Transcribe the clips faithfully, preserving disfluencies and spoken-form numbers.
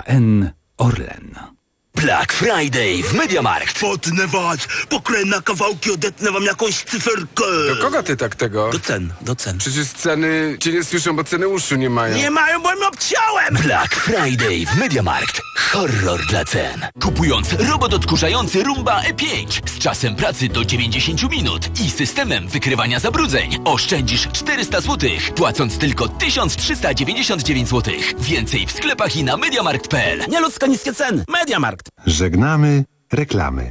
N. Orlen. Black Friday w MediaMarkt. Potnę was, pokrę na kawałki, odetnę wam jakąś cyferkę. Do kogo ty tak tego? Do cen, do cen. Przecież ceny cię nie słyszą, bo ceny uszu nie mają. Nie mają, bo im obciąłem! Black Friday w MediaMarkt. Horror dla cen. Kupując robot odkurzający Roomba E pięć z czasem pracy do dziewięćdziesiąt minut i systemem wykrywania zabrudzeń oszczędzisz czterysta złotych, płacąc tylko tysiąc trzysta dziewięćdziesiąt dziewięć złotych. Więcej w sklepach i na mediamarkt kropka p l. Nieludzko niskie ceny. MediaMarkt. Żegnamy reklamy.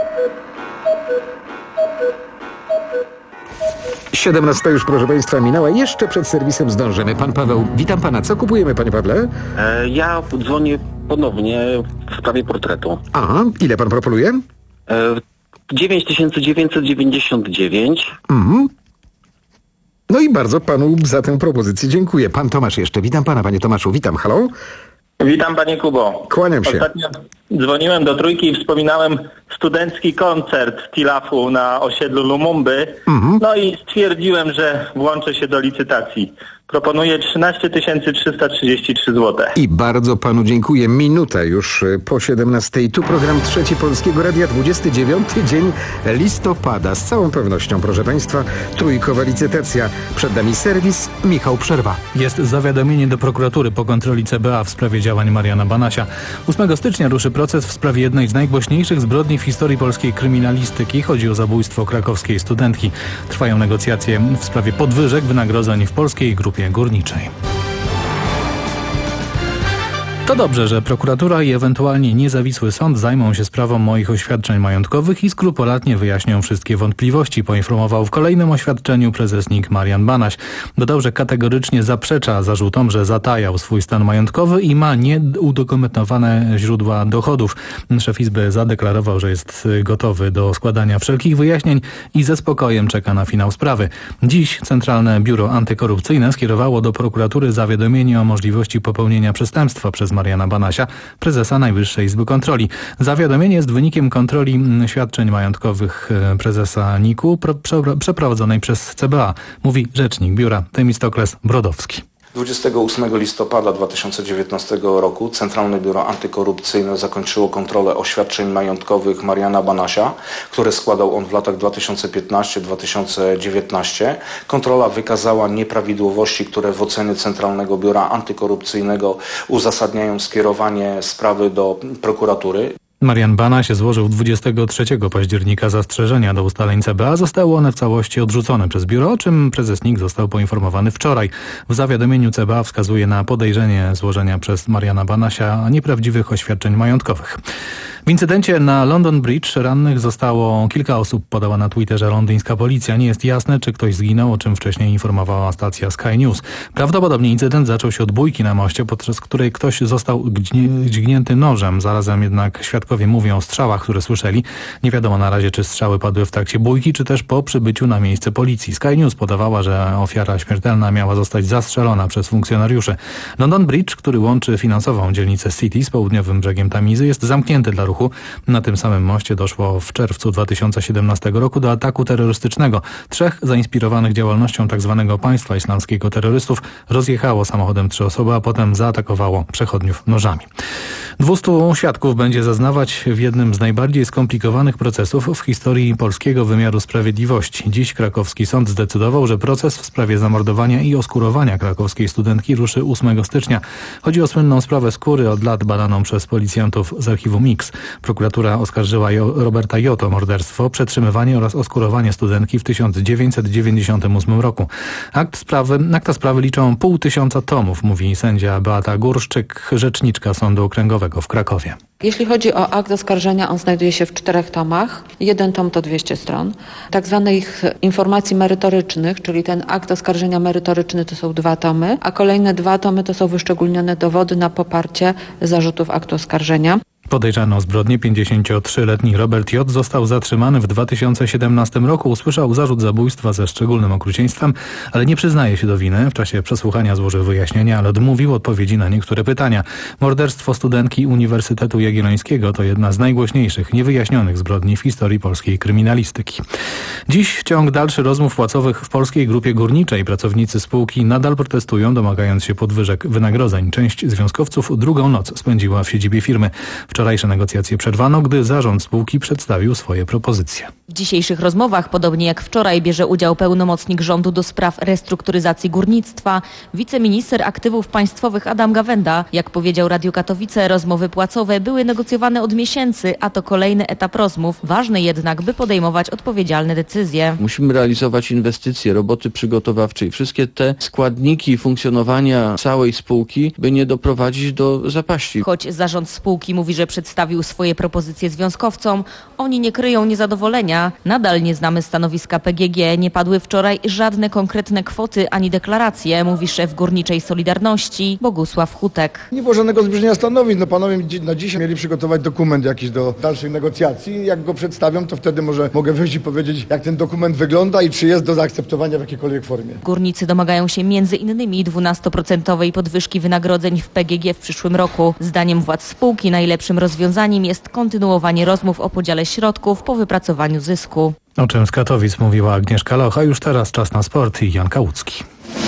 siedemnasta już, proszę Państwa, minęła. Jeszcze przed serwisem zdążymy. Pan Paweł, witam Pana. Co kupujemy, Panie Pawle? E, ja dzwonię ponownie w sprawie portretu. Aha, ile Pan proponuje? E, dziewięć tysięcy dziewięćset dziewięćdziesiąt dziewięć. Mhm. No i bardzo Panu za tę propozycję dziękuję. Pan Tomasz jeszcze. Witam Pana, Panie Tomaszu. Witam. Halo? Witam Panie Kubo. Kłaniam się. Ostatnio dzwoniłem do Trójki i wspominałem studencki koncert Tilafu na osiedlu Lumumby. Mhm. No i stwierdziłem, że włączę się do licytacji. Proponuję trzynaście tysięcy trzysta trzydzieści trzy złote. I bardzo Panu dziękuję. Minuta już po siedemnastej. Tu program Trzeci Polskiego Radia, dwudziesty dziewiąty dzień listopada. Z całą pewnością, proszę Państwa, trójkowa licytacja. Przed nami serwis, Michał Przerwa. Jest zawiadomienie do prokuratury po kontroli C B A w sprawie działań Mariana Banasia. ósmego stycznia ruszy proces w sprawie jednej z najgłośniejszych zbrodni w historii polskiej kryminalistyki. Chodzi o zabójstwo krakowskiej studentki. Trwają negocjacje w sprawie podwyżek wynagrodzeń w polskiej grupie górniczej. To dobrze, że prokuratura i ewentualnie niezawisły sąd zajmą się sprawą moich oświadczeń majątkowych i skrupulatnie wyjaśnią wszystkie wątpliwości, poinformował w kolejnym oświadczeniu prezes N I K Marian Banaś. Dodał, że kategorycznie zaprzecza zarzutom, że zatajał swój stan majątkowy i ma nieudokumentowane źródła dochodów. Szef Izby zadeklarował, że jest gotowy do składania wszelkich wyjaśnień i ze spokojem czeka na finał sprawy. Dziś Centralne Biuro Antykorupcyjne skierowało do prokuratury zawiadomienie o możliwości popełnienia przestępstwa przez Mariana Banasia, prezesa Najwyższej Izby Kontroli. Zawiadomienie jest wynikiem kontroli świadczeń majątkowych prezesa N I K-u przeprowadzonej przez C B A, mówi rzecznik biura Temistokles Brodowski. dwudziestego ósmego listopada dwa tysiące dziewiętnastego roku Centralne Biuro Antykorupcyjne zakończyło kontrolę oświadczeń majątkowych Mariana Banasia, które składał on w latach dwa tysiące piętnastym do dwa tysiące dziewiętnastego. Kontrola wykazała nieprawidłowości, które w ocenie Centralnego Biura Antykorupcyjnego uzasadniają skierowanie sprawy do prokuratury. Marian Banaś złożył dwudziestego trzeciego października zastrzeżenia do ustaleń C B A. Zostały one w całości odrzucone przez biuro, o czym prezes N I K został poinformowany wczoraj. W zawiadomieniu C B A wskazuje na podejrzenie złożenia przez Mariana Banasia nieprawdziwych oświadczeń majątkowych. W incydencie na London Bridge rannych zostało kilka osób, podała na Twitterze londyńska policja. Nie jest jasne, czy ktoś zginął, o czym wcześniej informowała stacja Sky News. Prawdopodobnie incydent zaczął się od bójki na moście, podczas której ktoś został dźgnięty nożem. Zarazem jednak świadkowie mówią o strzałach, które słyszeli. Nie wiadomo na razie, czy strzały padły w trakcie bójki, czy też po przybyciu na miejsce policji. Sky News podawała, że ofiara śmiertelna miała zostać zastrzelona przez funkcjonariuszy. London Bridge, który łączy finansową dzielnicę City z południowym brzegiem Tamizy, jest zamknięty dla ruchu. Na tym samym moście doszło w czerwcu dwa tysiące siedemnastego roku do ataku terrorystycznego. Trzech zainspirowanych działalnością tzw. państwa islamskiego terrorystów rozjechało samochodem trzy osoby, a potem zaatakowało przechodniów nożami. Dwustu świadków będzie zeznawać w jednym z najbardziej skomplikowanych procesów w historii polskiego wymiaru sprawiedliwości. Dziś krakowski sąd zdecydował, że proces w sprawie zamordowania i oskurowania krakowskiej studentki ruszy ósmego stycznia. Chodzi o słynną sprawę Skóry, od lat badaną przez policjantów z archiwum X. Prokuratura oskarżyła Roberta J. o morderstwo, przetrzymywanie oraz oskurowanie studentki w tysiąc dziewięćset dziewięćdziesiątym ósmym roku. Akt sprawy, akta sprawy liczą pół tysiąca tomów, mówi sędzia Beata Górszczyk, rzeczniczka Sądu Okręgowego w Krakowie. Jeśli chodzi o akt oskarżenia, on znajduje się w czterech tomach. Jeden tom to dwieście stron. Tak zwanych informacji merytorycznych, czyli ten akt oskarżenia merytoryczny to są dwa tomy, a kolejne dwa tomy to są wyszczególnione dowody na poparcie zarzutów aktu oskarżenia. Podejrzany o zbrodnię pięćdziesięciotrzyletni Robert J. został zatrzymany w dwa tysiące siedemnastym roku. Usłyszał zarzut zabójstwa ze szczególnym okrucieństwem, ale nie przyznaje się do winy. W czasie przesłuchania złożył wyjaśnienia, ale odmówił odpowiedzi na niektóre pytania. Morderstwo studentki Uniwersytetu Jagiellońskiego to jedna z najgłośniejszych, niewyjaśnionych zbrodni w historii polskiej kryminalistyki. Dziś ciąg dalszy rozmów płacowych w Polskiej Grupie Górniczej. Pracownicy spółki nadal protestują, domagając się podwyżek wynagrodzeń. Część związkowców drugą noc spędziła w siedzibie firmy. Wczorajsze negocjacje przerwano, gdy zarząd spółki przedstawił swoje propozycje. W dzisiejszych rozmowach, podobnie jak wczoraj, bierze udział pełnomocnik rządu do spraw restrukturyzacji górnictwa, wiceminister aktywów państwowych Adam Gawenda. Jak powiedział Radiu Katowice, rozmowy płacowe były negocjowane od miesięcy, a to kolejny etap rozmów. Ważne jednak, by podejmować odpowiedzialne decyzje. Musimy realizować inwestycje, roboty przygotowawcze i wszystkie te składniki funkcjonowania całej spółki, by nie doprowadzić do zapaści. Choć zarząd spółki mówi, że przedstawił swoje propozycje związkowcom, oni nie kryją niezadowolenia. Nadal nie znamy stanowiska P G G. Nie padły wczoraj żadne konkretne kwoty ani deklaracje, mówi szef Górniczej Solidarności Bogusław Hutek. Nie było żadnego zbliżenia stanowisk. No panowie na dziś mieli przygotować dokument jakiś do dalszych negocjacji. Jak go przedstawią, to wtedy może mogę wyjść i powiedzieć, jak ten dokument wygląda i czy jest do zaakceptowania w jakiejkolwiek formie. Górnicy domagają się między innymi dwunastoprocentowej podwyżki wynagrodzeń w P G G w przyszłym roku. Zdaniem władz spółki najlepszym rozwiązaniem jest kontynuowanie rozmów o podziale środków po wypracowaniu zysku. O czym z Katowic mówiła Agnieszka Locha. Już teraz czas na sport i Jan Kałucki.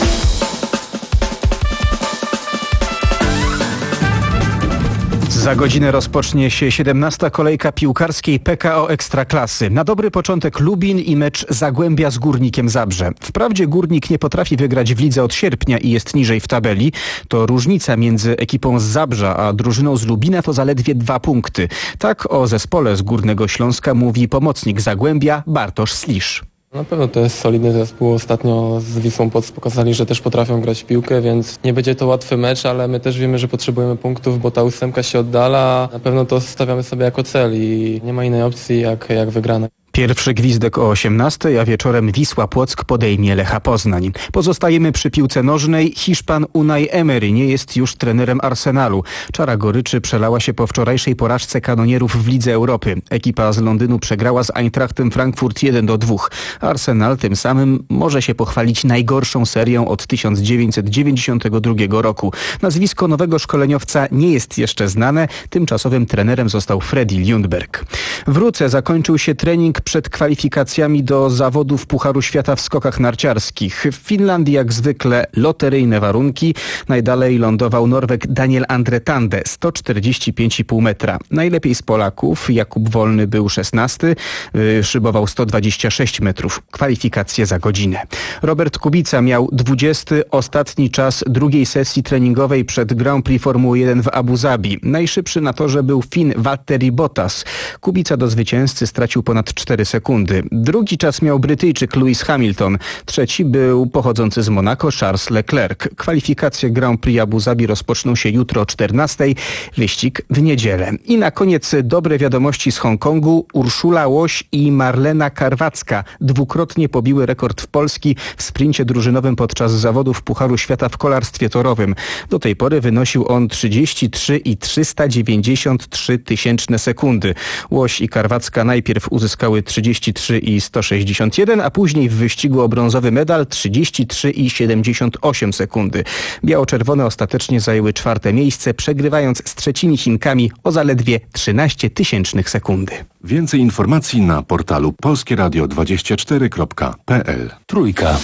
Za godzinę rozpocznie się siedemnasta kolejka piłkarskiej P K O Ekstraklasy. Na dobry początek Lubin i mecz Zagłębia z Górnikiem Zabrze. Wprawdzie Górnik nie potrafi wygrać w lidze od sierpnia i jest niżej w tabeli. To różnica między ekipą z Zabrza a drużyną z Lubina to zaledwie dwa punkty. Tak o zespole z Górnego Śląska mówi pomocnik Zagłębia Bartosz Slisz. Na pewno to jest solidny zespół. Ostatnio z Wisłą Płock pokazali, że też potrafią grać w piłkę, więc nie będzie to łatwy mecz, ale my też wiemy, że potrzebujemy punktów, bo ta ósemka się oddala. Na pewno to stawiamy sobie jako cel i nie ma innej opcji jak, jak wygrana. Pierwszy gwizdek o osiemnastej, a wieczorem Wisła Płock podejmie Lecha Poznań. Pozostajemy przy piłce nożnej. Hiszpan Unai Emery nie jest już trenerem Arsenalu. Czara goryczy przelała się po wczorajszej porażce kanonierów w Lidze Europy. Ekipa z Londynu przegrała z Eintrachtem Frankfurt jeden do dwóch. Arsenal tym samym może się pochwalić najgorszą serią od tysiąc dziewięćset dziewięćdziesiątego drugiego roku. Nazwisko nowego szkoleniowca nie jest jeszcze znane. Tymczasowym trenerem został Freddy Ljungberg. W Ruce zakończył się trening przed kwalifikacjami do zawodów Pucharu Świata w skokach narciarskich. W Finlandii jak zwykle loteryjne warunki. Najdalej lądował Norweg Daniel Andre Tande, sto czterdzieści pięć i pół metra. Najlepiej z Polaków Jakub Wolny był szesnasty, szybował sto dwadzieścia sześć metrów. Kwalifikacje za godzinę. Robert Kubica miał dwudziesty, ostatni czas drugiej sesji treningowej przed Grand Prix Formuły jeden w Abu Zabi. Najszybszy na torze był Fin Valtteri Bottas. Kubica do zwycięzcy stracił ponad cztery sekundy. Drugi czas miał Brytyjczyk Lewis Hamilton. Trzeci był pochodzący z Monako Charles Leclerc. Kwalifikacje Grand Prix Abu Zabi rozpoczną się jutro o czternastej. Wyścig w niedzielę. I na koniec dobre wiadomości z Hongkongu. Urszula Łoś i Marlena Karwacka dwukrotnie pobiły rekord w Polski w sprincie drużynowym podczas zawodów Pucharu Świata w kolarstwie torowym. Do tej pory wynosił on trzydzieści trzy i trzysta dziewięćdziesiąt trzy tysięczne sekundy. Łoś i Karwacka najpierw uzyskały trzydzieści trzy i sto sześćdziesiąt jeden, a później w wyścigu o brązowy medal trzydzieści trzy i siedemdziesiąt osiem sekundy. Biało-czerwone ostatecznie zajęły czwarte miejsce, przegrywając z trzecimi Chinkami o zaledwie trzynaście tysięcznych sekundy. Więcej informacji na portalu polskie radio dwadzieścia cztery kropka p l. Trójka.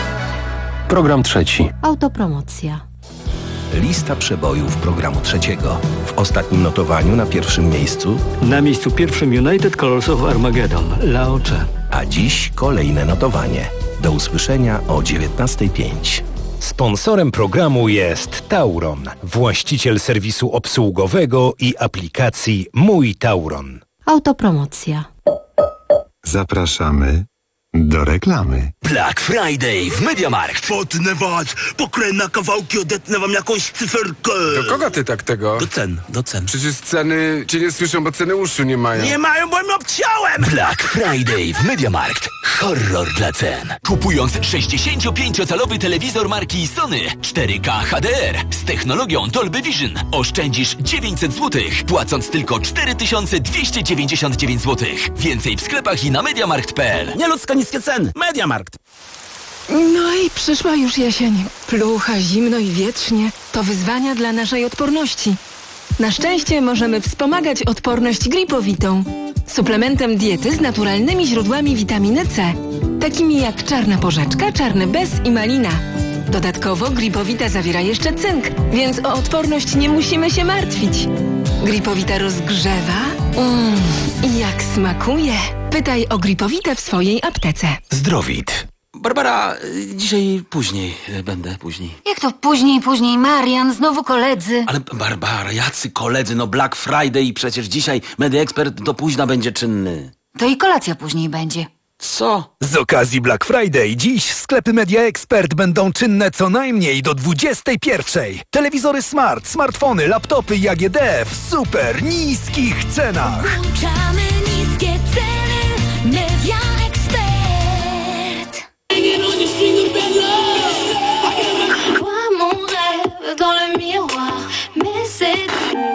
Program trzeci. Autopromocja. Lista przebojów programu trzeciego. W ostatnim notowaniu na pierwszym miejscu. Na miejscu pierwszym United Colors of Armageddon, Laocze. A dziś kolejne notowanie. Do usłyszenia o dziewiętnastej pięć. Sponsorem programu jest Tauron, właściciel serwisu obsługowego i aplikacji Mój Tauron. Autopromocja. Zapraszamy Do reklamy. Black Friday w MediaMarkt. Potnę was, pokrę na kawałki, odetnę wam jakąś cyferkę. Do kogo ty tak tego? Do cen, do cen. Przecież ceny cię nie słyszą, bo ceny uszu nie mają. Nie mają, bo im obciąłem! Black Friday w MediaMarkt. Horror dla cen. Kupując sześćdziesięciopięciocalowy telewizor marki Sony cztery K H D R z technologią Dolby Vision oszczędzisz dziewięćset złotych, płacąc tylko cztery tysiące dwieście dziewięćdziesiąt dziewięć złotych. Więcej w sklepach i na mediamarkt kropka p l. Nieludzko niskie ceny. MediaMarkt. No i przyszła już jesień. Plucha, zimno i wietrznie. To wyzwania dla naszej odporności. Na szczęście możemy wspomagać odporność gripowitą. Suplementem diety z naturalnymi źródłami witaminy C. Takimi jak czarna porzeczka, czarny bez i malina. Dodatkowo gripowita zawiera jeszcze cynk, więc o odporność nie musimy się martwić. Gripowita rozgrzewa. Mmm, i jak smakuje. Pytaj o gripowitę w swojej aptece. Zdrowit. Barbara, dzisiaj później będę, później. Jak to później, później? Marian, znowu koledzy. Ale Barbara, jacy koledzy, no Black Friday i przecież dzisiaj Media Expert do późna będzie czynny. To i kolacja później będzie. Co? Z okazji Black Friday dziś sklepy Media Expert będą czynne co najmniej do dwudziestej pierwszej. Telewizory smart, smartfony, laptopy i A G D w super niskich cenach. Włączamy niskie ceny. Media Expert. Dans le miroir, mais c'est...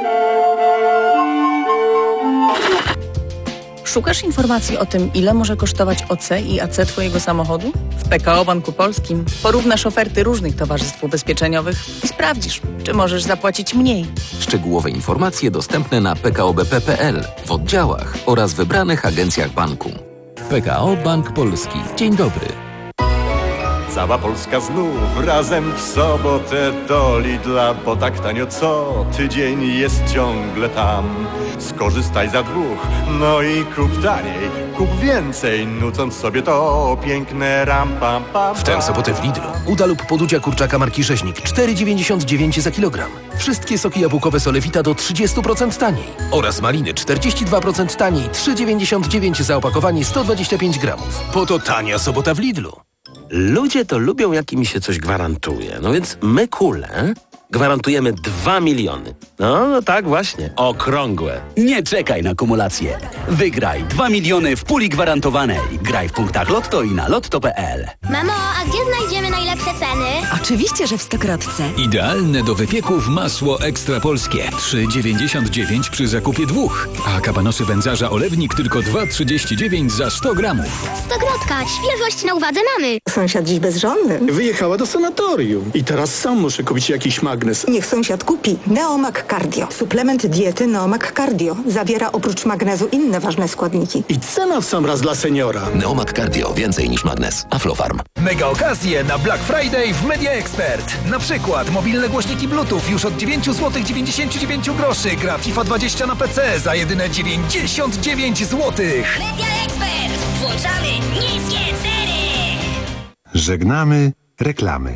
Szukasz informacji o tym, ile może kosztować O C i A C Twojego samochodu? W P K O Banku Polskim porównasz oferty różnych towarzystw ubezpieczeniowych i sprawdzisz, czy możesz zapłacić mniej. Szczegółowe informacje dostępne na p k o b p kropka p l, w oddziałach oraz wybranych agencjach banku. P K O Bank Polski. Dzień dobry. Cała Polska znów razem w sobotę do Lidla, bo tak tanio co tydzień jest ciągle tam. Skorzystaj za dwóch, no i kup taniej, kup więcej, nucąc sobie to piękne ram pam pam. W tę sobotę w Lidlu uda lub podudzia kurczaka marki Rzeźnik cztery dziewięćdziesiąt dziewięć za kilogram. Wszystkie soki jabłkowe Solewita do trzydzieści procent taniej. Oraz maliny czterdzieści dwa procent taniej, trzy dziewięćdziesiąt dziewięć za opakowanie sto dwadzieścia pięć gramów. Po to tania sobota w Lidlu. Ludzie to lubią, jak im się coś gwarantuje. No więc my, Kule, gwarantujemy dwa miliony. No, no tak właśnie, okrągłe. Nie czekaj na kumulację. Wygraj dwa miliony w puli gwarantowanej. Graj w punktach Lotto i na lotto kropka p l. Mamo, a gdzie znajdziemy najlepsze ceny? Oczywiście, że w Stokrotce. Idealne do wypieków masło ekstra polskie. trzy dziewięćdziesiąt dziewięć przy zakupie dwóch. A kabanosy wędzarza olewnik tylko dwa trzydzieści dziewięć za sto gramów. Stokrotka, świeżość na uwadze mamy. Sąsiad dziś bezżonny. Wyjechała do sanatorium i teraz sam muszę kupić jakiś magnes. Niech sąsiad kupi Neomak Cardio. Suplement diety Neomak Cardio zawiera oprócz magnezu inne ważne składniki. I cena w sam raz dla seniora. Neomak Cardio. Więcej niż magnes. Aflofarm. Mega okazje na Black Friday w Media Expert. Na przykład mobilne głośniki Bluetooth już od dziewięć złotych dziewięćdziesiąt dziewięć groszy. Gra FIFA dwadzieścia na P C za jedyne dziewięćdziesiąt dziewięć złotych. Media Expert. Włączamy niskie ceny. Żegnamy reklamy.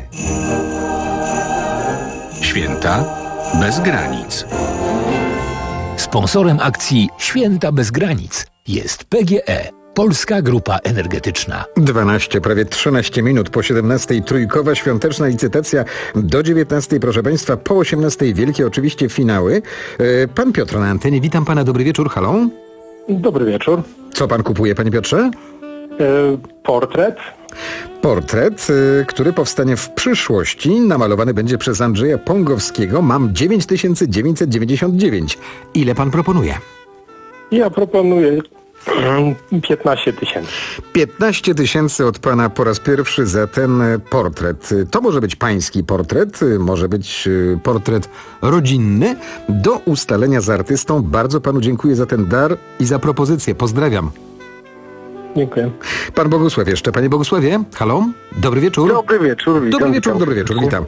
Święta bez granic. Sponsorem akcji Święta bez granic jest P G E, Polska Grupa Energetyczna. dwanaście, prawie trzynaście minut po siedemnastej trójkowa świąteczna licytacja do dziewiętnastej, proszę Państwa, po osiemnastej wielkie oczywiście finały. Pan Piotr na antenie, witam Pana, dobry wieczór, halo? Dobry wieczór. Co Pan kupuje, Panie Piotrze? Portret. Portret, który powstanie w przyszłości, namalowany będzie przez Andrzeja Pągowskiego. Mam dziewięć tysięcy dziewięćset dziewięćdziesiąt dziewięć. Ile pan proponuje? Ja proponuję piętnaście tysięcy. piętnaście tysięcy od pana po raz pierwszy za ten portret. To może być pański portret, może być portret rodzinny. Do ustalenia z artystą. Bardzo panu dziękuję za ten dar i za propozycję. Pozdrawiam. Dziękuję. Pan Bogusław jeszcze. Panie Bogusławie, halo? Dobry wieczór. Dobry wieczór. Witam, dobry wieczór, witam. dobry wieczór, witam.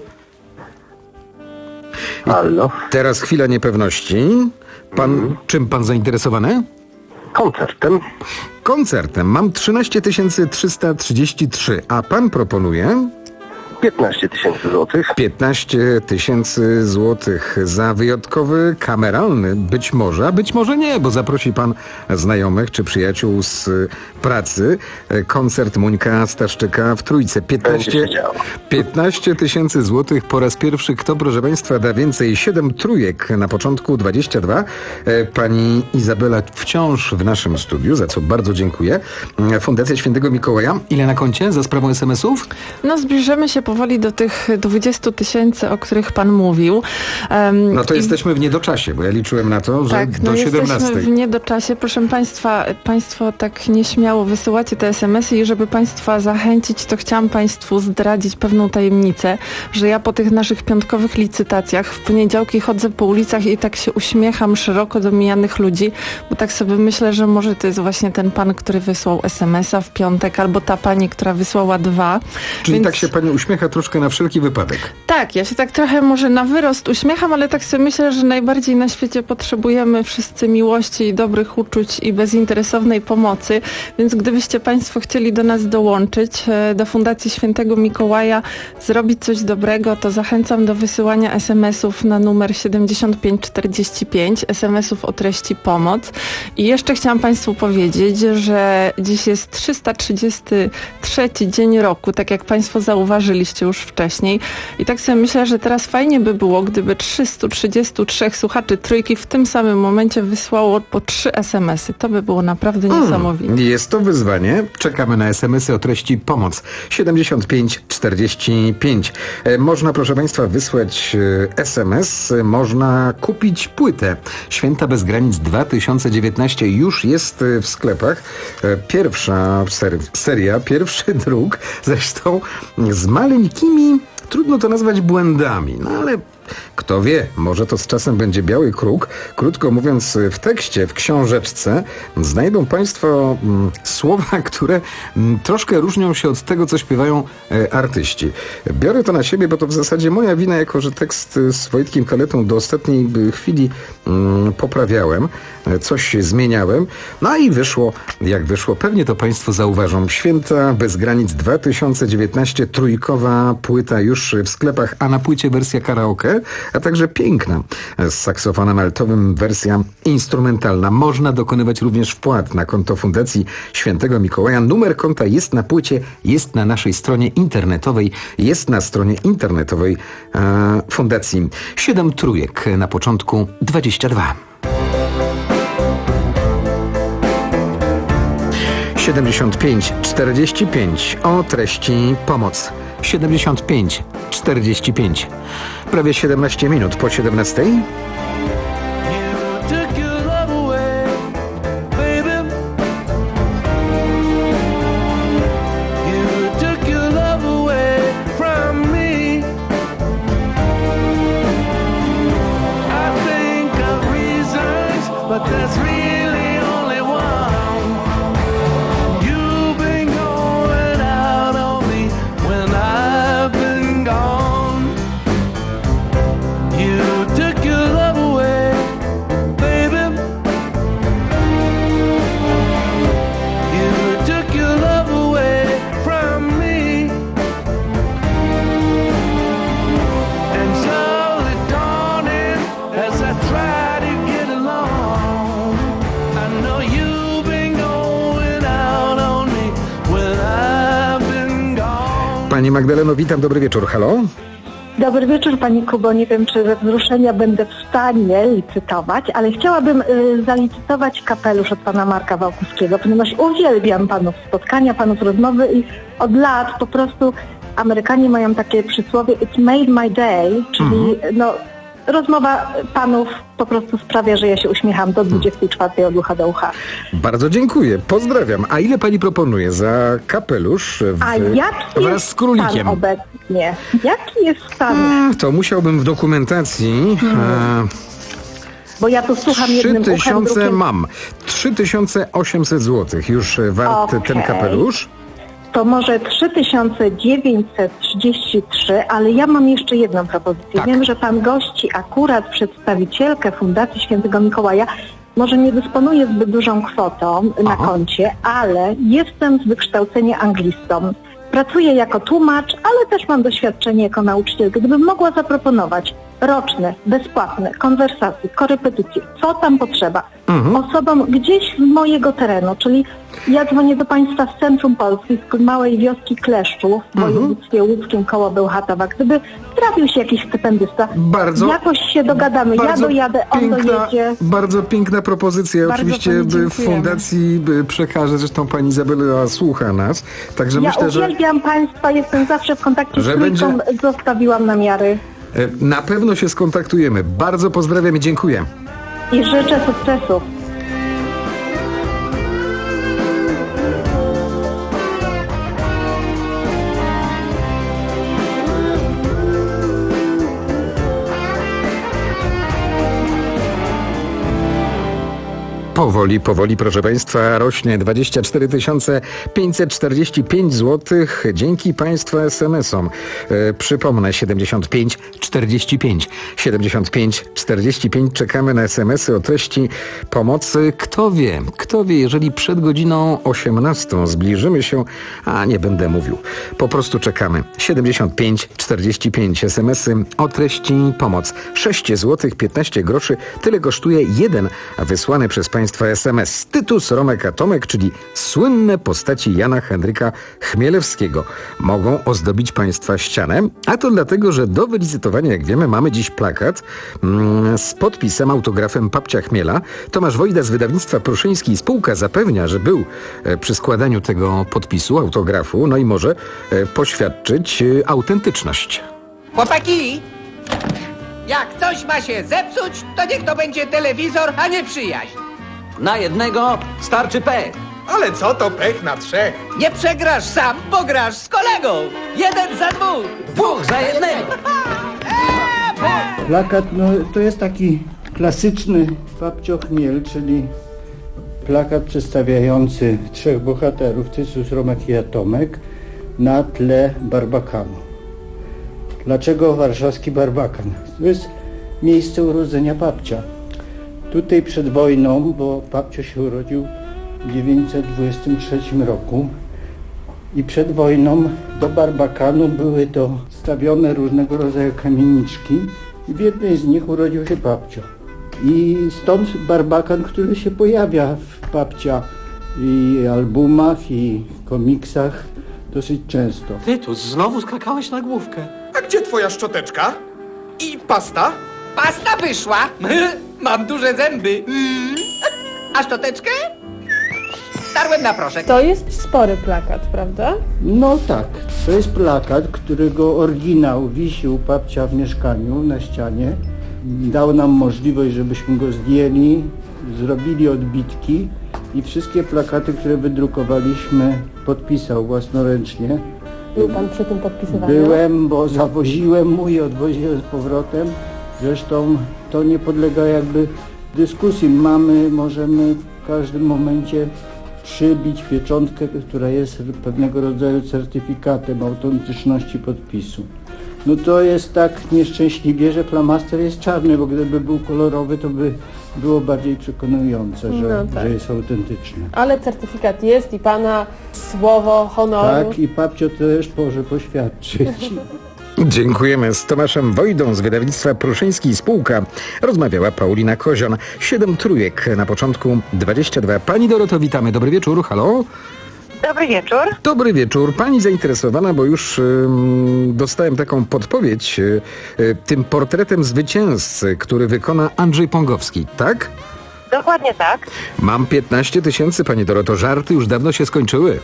Halo. Teraz chwila niepewności. Pan, mm. czym pan zainteresowany? Koncertem. Koncertem. Mam trzynaście tysięcy trzysta trzydzieści trzy, a pan proponuje? piętnaście tysięcy złotych. piętnaście tysięcy złotych za wyjątkowy, kameralny, być może, a być może nie, bo zaprosi pan znajomych czy przyjaciół z pracy. Koncert Muńka Staszczyka w Trójce. piętnaście tysięcy złotych po raz pierwszy. Kto, proszę państwa, da więcej? siedem trójek na początku, dwadzieścia dwa. Pani Izabela wciąż w naszym studiu, za co bardzo dziękuję. Fundacja Świętego Mikołaja. Ile na koncie za sprawą es em esów? No zbliżamy się powoli do tych dwudziestu tysięcy, o których pan mówił. Um, no to i... jesteśmy w niedoczasie, bo ja liczyłem na to, że tak, do no siedemnastej. Jesteśmy w niedoczasie. Proszę państwa, państwo tak nieśmiało wysyłacie te es em esy i żeby państwa zachęcić, to chciałam państwu zdradzić pewną tajemnicę, że ja po tych naszych piątkowych licytacjach w poniedziałki chodzę po ulicach i tak się uśmiecham szeroko do mijanych ludzi, bo tak sobie myślę, że może to jest właśnie ten pan, który wysłał es em esa w piątek, albo ta pani, która wysłała dwa. Czyli Więc... tak się pani uśmiecha troszkę na wszelki wypadek. Tak, ja się tak trochę może na wyrost uśmiecham, ale tak sobie myślę, że najbardziej na świecie potrzebujemy wszyscy miłości i dobrych uczuć i bezinteresownej pomocy, więc gdybyście państwo chcieli do nas dołączyć, do Fundacji Świętego Mikołaja, zrobić coś dobrego, to zachęcam do wysyłania es em esów na numer siedemdziesiąt pięć czterdzieści pięć, es em esów o treści pomoc. I jeszcze chciałam państwu powiedzieć, że dziś jest trzysta trzydziesty trzeci dzień roku, tak jak państwo zauważyliście już wcześniej. I tak sobie myślę, że teraz fajnie by było, gdyby trzysta trzydzieści trzy słuchaczy Trójki w tym samym momencie wysłało po trzy es em esy. To by było naprawdę Hmm. niesamowite. Jest to wyzwanie. Czekamy na es em esy o treści pomoc. siedemdziesiąt pięć czterdzieści pięć. E, można, proszę państwa, wysłać e, es em es. E, można kupić płytę. Święta bez granic dwa tysiące dziewiętnaście już jest e, w sklepach. E, pierwsza ser, seria, pierwszy druk, zresztą z maleńkimi, trudno to nazwać błędami, no ale kto wie, może to z czasem będzie biały kruk. Krótko mówiąc, w tekście, w książeczce znajdą państwo mm, słowa, które mm, troszkę różnią się od tego, co śpiewają e, artyści. Biorę to na siebie, bo to w zasadzie moja wina, jako że tekst z Wojtkiem Kaletą do ostatniej chwili mm, poprawiałem, e, coś zmieniałem, no i wyszło jak wyszło. Pewnie to państwo zauważą. Święta bez granic dwa tysiące dziewiętnaście, trójkowa płyta już w sklepach, a na płycie wersja karaoke, a także piękna z saksofonem altowym wersja instrumentalna. Można dokonywać również wpłat na konto Fundacji Świętego Mikołaja. Numer konta jest na płycie, jest na naszej stronie internetowej, jest na stronie internetowej e, Fundacji. Siedem trójek na początku, dwadzieścia dwa. siedemdziesiąt pięć czterdzieści pięć o treści pomoc. siedemdziesiąt pięć czterdzieści pięć. Prawie siedemnaście minut po siedemnastej. Pani Magdaleno, witam, dobry wieczór, halo? Dobry wieczór Pani Kubo, nie wiem czy ze wzruszenia będę w stanie licytować, ale chciałabym y, zalicytować kapelusz od Pana Marka Wałkuskiego, ponieważ uwielbiam Panów spotkania, Panów rozmowy i od lat po prostu Amerykanie mają takie przysłowie "It made my day", czyli mhm. no rozmowa Panów po prostu sprawia, że ja się uśmiecham do dwudziestej czwartej od ucha do ucha. Bardzo dziękuję, pozdrawiam. A ile Pani proponuje za kapelusz w... A jaki wraz jest z królikiem? stan obecnie? Jaki jest stan? A, to musiałbym w dokumentacji... Hmm. A... Bo ja tu słucham jednym uchem, trzy tysiące drugim... mam. trzy tysiące osiemset złotych już wart okay. ten kapelusz. To może trzy tysiące dziewięćset trzydzieści trzy, ale ja mam jeszcze jedną propozycję. Tak. Wiem, że Pan gości akurat przedstawicielkę Fundacji Świętego Mikołaja. Może nie dysponuję zbyt dużą kwotą Aha. na koncie, ale jestem z wykształcenia anglistą. Pracuję jako tłumacz, ale też mam doświadczenie jako nauczyciel. Gdybym mogła zaproponować roczne, bezpłatne konwersacje, korepetycje, co tam potrzeba, mhm. osobom gdzieś z mojego terenu, czyli ja dzwonię do Państwa z centrum Polski, z małej wioski Kleszczów w mhm. województwie łódzkim koło Bełchatowa. Gdyby trafił się jakiś stypendysta, bardzo, jakoś się dogadamy, ja dojadę, on piękna, dojedzie. Bardzo piękna propozycja, bardzo oczywiście w fundacji przekażę, zresztą pani Izabela słucha nas, także ja myślę, że... Ja uwielbiam Państwa, jestem zawsze w kontakcie z trójką, będzie... zostawiłam namiary. Na pewno się skontaktujemy. Bardzo pozdrawiam i dziękuję. I życzę sukcesów. Powoli, powoli, proszę Państwa, rośnie dwadzieścia cztery tysiące pięćset czterdzieści pięć złotych dzięki Państwa es em esom. E, przypomnę, siedemdziesiąt pięć czterdzieści pięć. siedemdziesiąt pięć czterdzieści pięć. Czekamy na es em esy o treści pomocy. Kto wie, kto wie, jeżeli przed godziną osiemnastą zbliżymy się, a nie będę mówił, po prostu czekamy. siedemdziesiąt pięć czterdzieści pięć. es em esy o treści pomoc. sześć złotych piętnaście groszy. Tyle kosztuje jeden wysłany przez Państwa es em es. Tytus, Romek, Atomek, czyli słynne postaci Jana Henryka Chmielewskiego, mogą ozdobić Państwa ścianę, a to dlatego, że do wylicytowania, jak wiemy, mamy dziś plakat mm, z podpisem, autografem Papcia Chmiela. Tomasz Wojda z wydawnictwa Pruszyński i spółka zapewnia, że był e, przy składaniu tego podpisu, autografu, no i może e, poświadczyć e, autentyczność. Chłopaki! Jak coś ma się zepsuć, to niech to będzie telewizor, a nie przyjaźń. Na jednego starczy pech. Ale co to pech na trzech? Nie przegrasz sam, bo grasz z kolegą. Jeden za dwóch. Dwóch za jednego. Plakat, no to jest taki klasyczny Papcio Chmiel, czyli plakat przedstawiający trzech bohaterów, Tytus, Romek i Atomek, na tle Barbakanu. Dlaczego warszawski Barbakan? To jest miejsce urodzenia Papcia. Tutaj przed wojną, bo Papcio się urodził w tysiąc dziewięćset dwudziestym trzecim roku i przed wojną do Barbakanu były to stawione różnego rodzaju kamieniczki i w jednej z nich urodził się Papcio. I stąd Barbakan, który się pojawia w Papcia i albumach, i komiksach dosyć często. Tytus, znowu skakałeś na główkę. A gdzie twoja szczoteczka? I pasta? Pasta wyszła! Mam duże zęby. A szczoteczkę? Starłem na proszek. To jest spory plakat, prawda? No tak, to jest plakat, którego oryginał wisi u Papcia w mieszkaniu na ścianie. Dał nam możliwość, żebyśmy go zdjęli, zrobili odbitki i wszystkie plakaty, które wydrukowaliśmy, podpisał własnoręcznie. Był pan przy tym podpisywaniu? Byłem, bo zawoziłem mu i odwoziłem z powrotem. Zresztą to nie podlega jakby dyskusji. Mamy, możemy w każdym momencie przybić pieczątkę, która jest pewnego rodzaju certyfikatem autentyczności podpisu. No to jest tak nieszczęśliwie, że flamaster jest czarny, bo gdyby był kolorowy, to by było bardziej przekonujące, że, no tak. że jest autentyczny. Ale certyfikat jest i pana słowo honoru. Tak, i Papcio też może poświadczyć. Dziękujemy. Z Tomaszem Wojdą z wydawnictwa Pruszyński i spółka rozmawiała Paulina Kozion. Siedem trójek na początku dwadzieścia dwa. Pani Doroto, witamy. Dobry wieczór. Halo? Dobry wieczór. Dobry wieczór. Pani zainteresowana, bo już y, dostałem taką podpowiedź y, y, tym portretem zwycięzcy, który wykona Andrzej Pągowski, tak? Dokładnie tak. Mam piętnaście tysięcy, Pani Doroto. Żarty już dawno się skończyły.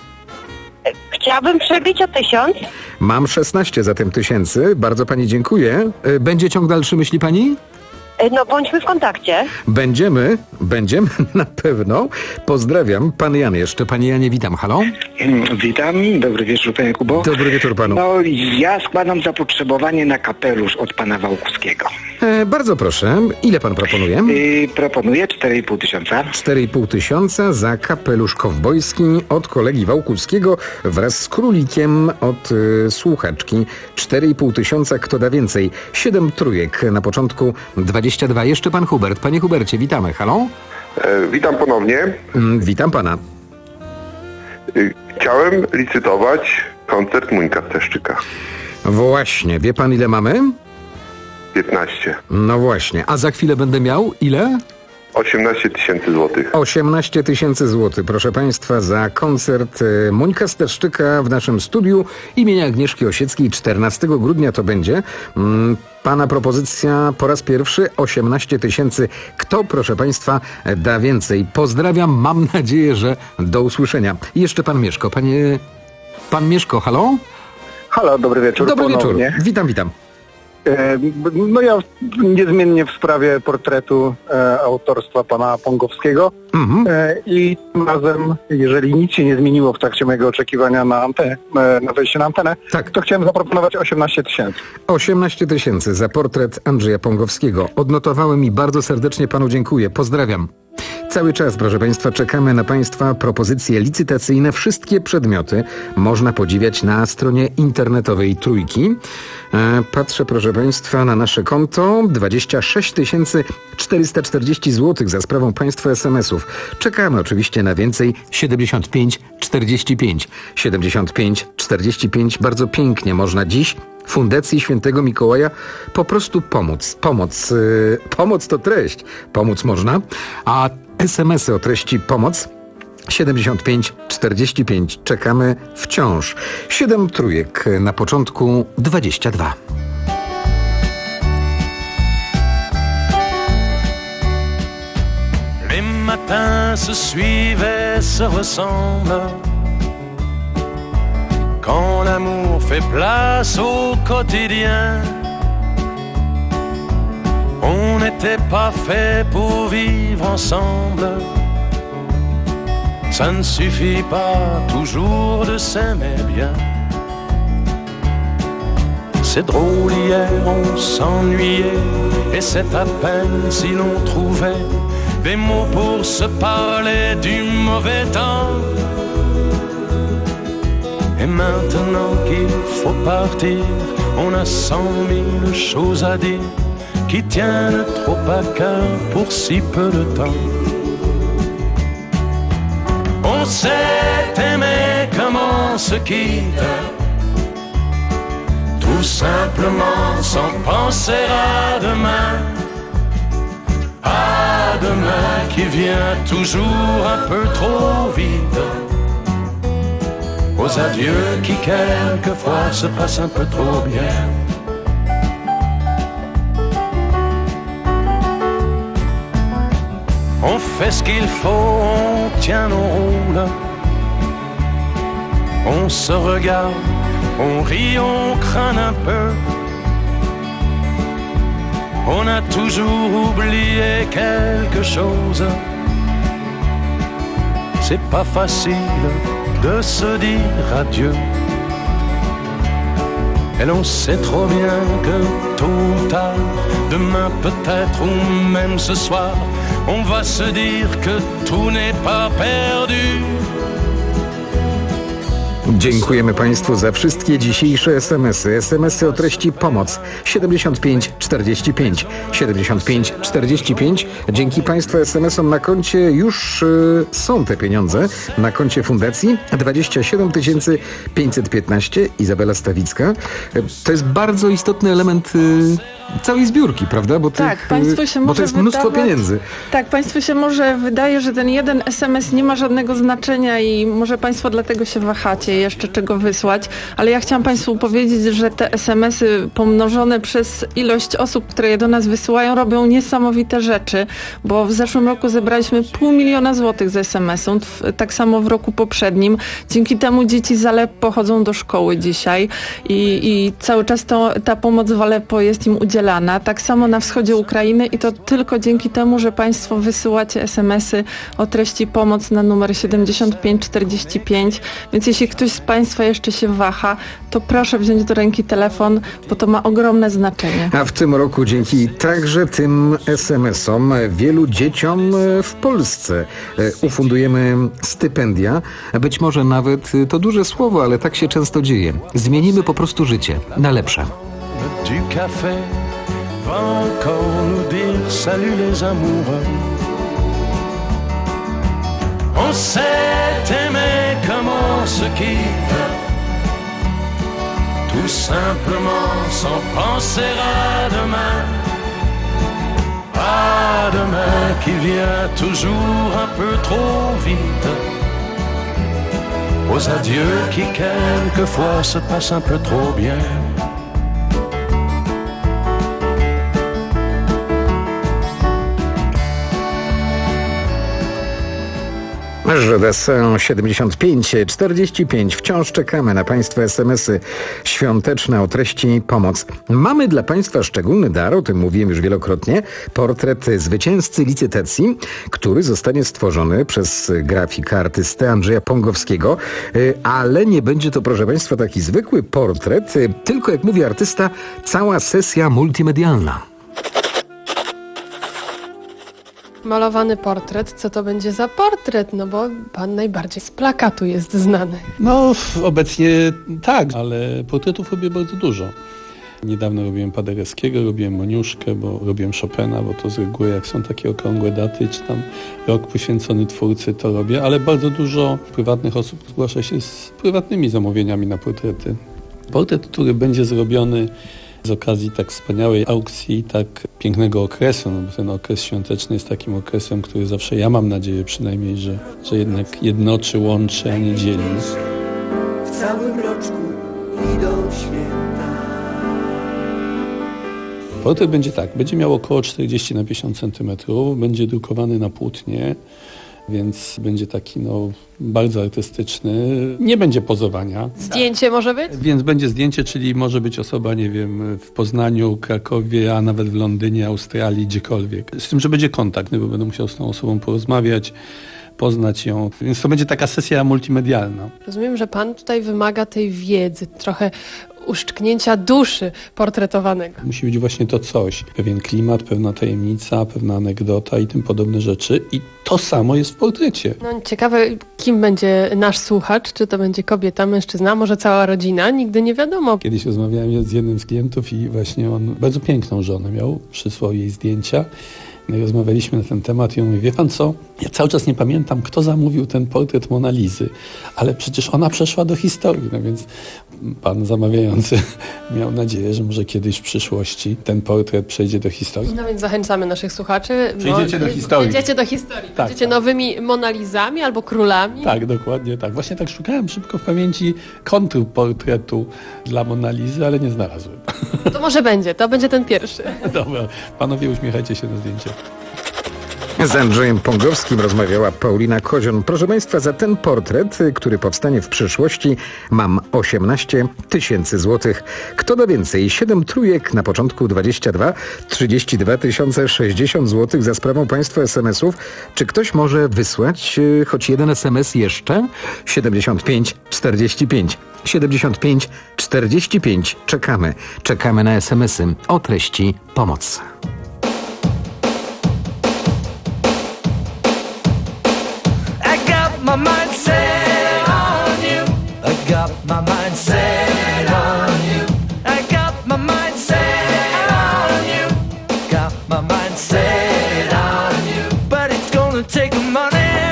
Chciałabym przebić o tysiąc. Mam szesnaście zatem tysięcy. Bardzo Pani dziękuję. Y, będzie ciąg dalszy, myśli Pani? No bądźmy w kontakcie. Będziemy, będziemy na pewno. Pozdrawiam. Pan Jan jeszcze. Panie Janie, witam. Halo? Witam. Dobry wieczór, panie Kubo. Dobry wieczór panu. No, ja składam zapotrzebowanie na kapelusz od pana Wałkuskiego. E, bardzo proszę. Ile pan proponuje? Yy, proponuję cztery i pół tysiąca. cztery i pół tysiąca za kapelusz kowbojski od kolegi Wałkuskiego wraz z królikiem od y, słuchaczki. cztery i pół tysiąca. Kto da więcej? Siedem trójek na początku dwadzieścia dwa. Jeszcze pan Hubert. Panie Hubercie, witamy. Halo? E, witam ponownie. Mm, witam pana. Chciałem licytować Koncert Muńka Steszczyka. Właśnie. Wie pan, ile mamy? piętnaście. No właśnie. A za chwilę będę miał ile? osiemnaście tysięcy złotych. osiemnaście tysięcy złotych, proszę państwa, za koncert e, Muńka Steszczyka w naszym studiu imienia Agnieszki Osieckiej. czternastego grudnia to będzie. Mm, pana propozycja po raz pierwszy osiemnaście tysięcy. Kto, proszę państwa, da więcej? Pozdrawiam, mam nadzieję, że do usłyszenia. I jeszcze pan Mieszko. Panie... Pan Mieszko, halo? Halo, dobry wieczór. Dobry ponownie. wieczór. Witam, witam. E, no ja niezmiennie w sprawie portretu e, autorstwa pana Pongowskiego Mhm. e, i tym razem, jeżeli nic się nie zmieniło w trakcie mojego oczekiwania na antenę, e, na wejście na antenę, tak. to chciałem zaproponować osiemnaście tysięcy. osiemnaście tysięcy za portret Andrzeja Pongowskiego. Odnotowałem i bardzo serdecznie panu dziękuję. Pozdrawiam. Cały czas, proszę państwa, czekamy na państwa propozycje licytacyjne. Wszystkie przedmioty można podziwiać na stronie internetowej Trójki. E, patrzę, proszę państwa, na nasze konto. dwadzieścia sześć tysięcy czterysta czterdzieści złotych za sprawą państwa es em esów. Czekamy oczywiście na więcej. siedemdziesiąt pięć czterdzieści pięć. siedemdziesiąt pięć czterdzieści pięć. Bardzo pięknie można dziś Fundacji Świętego Mikołaja po prostu pomóc. Pomoc. Yy, pomoc to treść. Pomóc można. A es em esy o treści pomoc siedemdziesiąt pięć czterdzieści pięć. Czekamy wciąż. Siedem trójek na początku dwadzieścia dwa. Les matins se suivent, se ressemblent. Quand l'amour fait place au quotidien, on n'était pas fait pour vivre ensemble. Ça ne suffit pas toujours de s'aimer bien. C'est drôle, hier on s'ennuyait, et c'est à peine si l'on trouvait des mots pour se parler du mauvais temps. Et maintenant qu'il faut partir, on a cent mille choses à dire qui tiennent trop à cœur pour si peu de temps. On s'est aimé comme on se quitte, tout simplement sans penser à demain. À demain qui vient toujours un peu trop vite, aux adieux qui quelquefois se passent un peu trop bien. On fait ce qu'il faut, on tient nos rôles, on se regarde, on rit, on craint un peu. On a toujours oublié quelque chose. C'est pas facile de se dire adieu. Et l'on sait trop bien que tôt ou tard, demain peut-être ou même ce soir, on va se dire que tout n'est pas perdu. Dziękujemy państwu za wszystkie dzisiejsze es em esy. es em esy o treści pomoc siedemdziesiąt pięć czterdzieści pięć. siedemdziesiąt pięć czterdzieści pięć. Dzięki państwa es em esom na koncie już y, są te pieniądze. Na koncie fundacji dwadzieścia siedem tysięcy pięćset piętnaście. Izabela Stawicka. To jest bardzo istotny element y, całej zbiórki, prawda? Bo tak, tych, państwo się bo może to jest mnóstwo wydawać, pieniędzy. Tak, państwu się może wydaje, że ten jeden es em es nie ma żadnego znaczenia i może państwo dlatego się wahacie jeszcze czego wysłać, ale ja chciałam państwu powiedzieć, że te es em esy pomnożone przez ilość osób, które je do nas wysyłają, robią niesamowite rzeczy, bo w zeszłym roku zebraliśmy pół miliona złotych z es em esów, tak samo w roku poprzednim. Dzięki temu dzieci z Aleppo chodzą do szkoły dzisiaj i, i cały czas to, ta pomoc w Aleppo jest im udzielana. Tak samo na wschodzie Ukrainy i to tylko dzięki temu, że państwo wysyłacie es em esy o treści pomoc na numer siedemdziesiąt pięć czterdzieści pięć, więc jeśli ktoś z państwa jeszcze się waha, to proszę wziąć do ręki telefon, bo to ma ogromne znaczenie. A w tym roku dzięki także tym es em esom wielu dzieciom w Polsce ufundujemy stypendia. Być może nawet to duże słowo, ale tak się często dzieje. Zmienimy po prostu życie na lepsze. Du café va encore nous dire salut les amoureux. On s'est aimé comme on se quitte, tout simplement sans penser à demain. À demain qui vient toujours un peu trop vite. Aux adieux qui quelquefois se passent un peu trop bien. Żodeson siedemdziesiąt pięć czterdzieści pięć. Wciąż czekamy na Państwa es em esy świąteczne o treści pomoc. Mamy dla Państwa szczególny dar, o tym mówiłem już wielokrotnie, portret zwycięzcy licytacji, który zostanie stworzony przez grafika artystę Andrzeja Pongowskiego, ale nie będzie to, proszę Państwa, taki zwykły portret, tylko, jak mówi artysta, cała sesja multimedialna. Malowany portret, co to będzie za portret? No bo pan najbardziej z plakatu jest znany. No, obecnie tak, ale portretów robię bardzo dużo. Niedawno robiłem Paderewskiego, robiłem Moniuszkę, bo robiłem Chopina, bo to z reguły jak są takie okrągłe daty, czy tam rok poświęcony twórcy, to robię, ale bardzo dużo prywatnych osób zgłasza się z prywatnymi zamówieniami na portrety. Portret, który będzie zrobiony z okazji tak wspaniałej aukcji, tak pięknego okresu, no bo ten okres świąteczny jest takim okresem, który zawsze, ja mam nadzieję przynajmniej, że, że jednak jednoczy, łączy, a nie dzieli. W całym roczku idą święta. Portret będzie tak, będzie miał około czterdzieści na pięćdziesiąt centymetrów, będzie drukowany na płótnie, więc będzie taki no bardzo artystyczny. Nie będzie pozowania. Zdjęcie może być? Więc będzie zdjęcie, czyli może być osoba, nie wiem, w Poznaniu, Krakowie, a nawet w Londynie, Australii, gdziekolwiek. Z tym, że będzie kontakt, bo będę musiał z tą osobą porozmawiać, poznać ją. Więc to będzie taka sesja multimedialna. Rozumiem, że pan tutaj wymaga tej wiedzy, trochę uszczknięcia duszy portretowanego. Musi być właśnie to coś. Pewien klimat, pewna tajemnica, pewna anegdota i tym podobne rzeczy. I to samo jest w portrecie. No ciekawe, kim będzie nasz słuchacz. Czy to będzie kobieta, mężczyzna, może cała rodzina? Nigdy nie wiadomo. Kiedyś rozmawiałem z jednym z klientów i właśnie on bardzo piękną żonę miał, przysłał jej zdjęcia. No i rozmawialiśmy na ten temat i on mówi, wie pan co, ja cały czas nie pamiętam, kto zamówił ten portret Mona Lisy, ale przecież ona przeszła do historii, no więc pan zamawiający miał nadzieję, że może kiedyś w przyszłości ten portret przejdzie do historii. No więc zachęcamy naszych słuchaczy. Przejdziecie do historii. Przejdziecie do historii. Tak, Będziecie tak. nowymi Monalizami albo królami. Tak, dokładnie tak. Właśnie tak szukałem szybko w pamięci kontur portretu dla Mona Lisy, ale nie znalazłem. To może będzie, to będzie ten pierwszy. Dobra, panowie uśmiechajcie się na zdjęcie. Z Andrzejem Pongowskim rozmawiała Paulina Kozion. Proszę Państwa, za ten portret, który powstanie w przyszłości, mam osiemnaście tysięcy złotych. Kto da więcej? siedem trójek na początku dwadzieścia dwa, trzydzieści dwa tysiące sześćdziesiąt złotych za sprawą Państwa es em esów. Czy ktoś może wysłać yy, choć jeden es em es jeszcze? siedemdziesiąt pięć czterdzieści pięć. siedemdziesiąt pięć czterdzieści pięć. Czekamy. Czekamy na es em esy o treści pomoc. My mind set on you. I got my mind set on you. I got my mind set on you. Got my mind set on you. But it's gonna take money,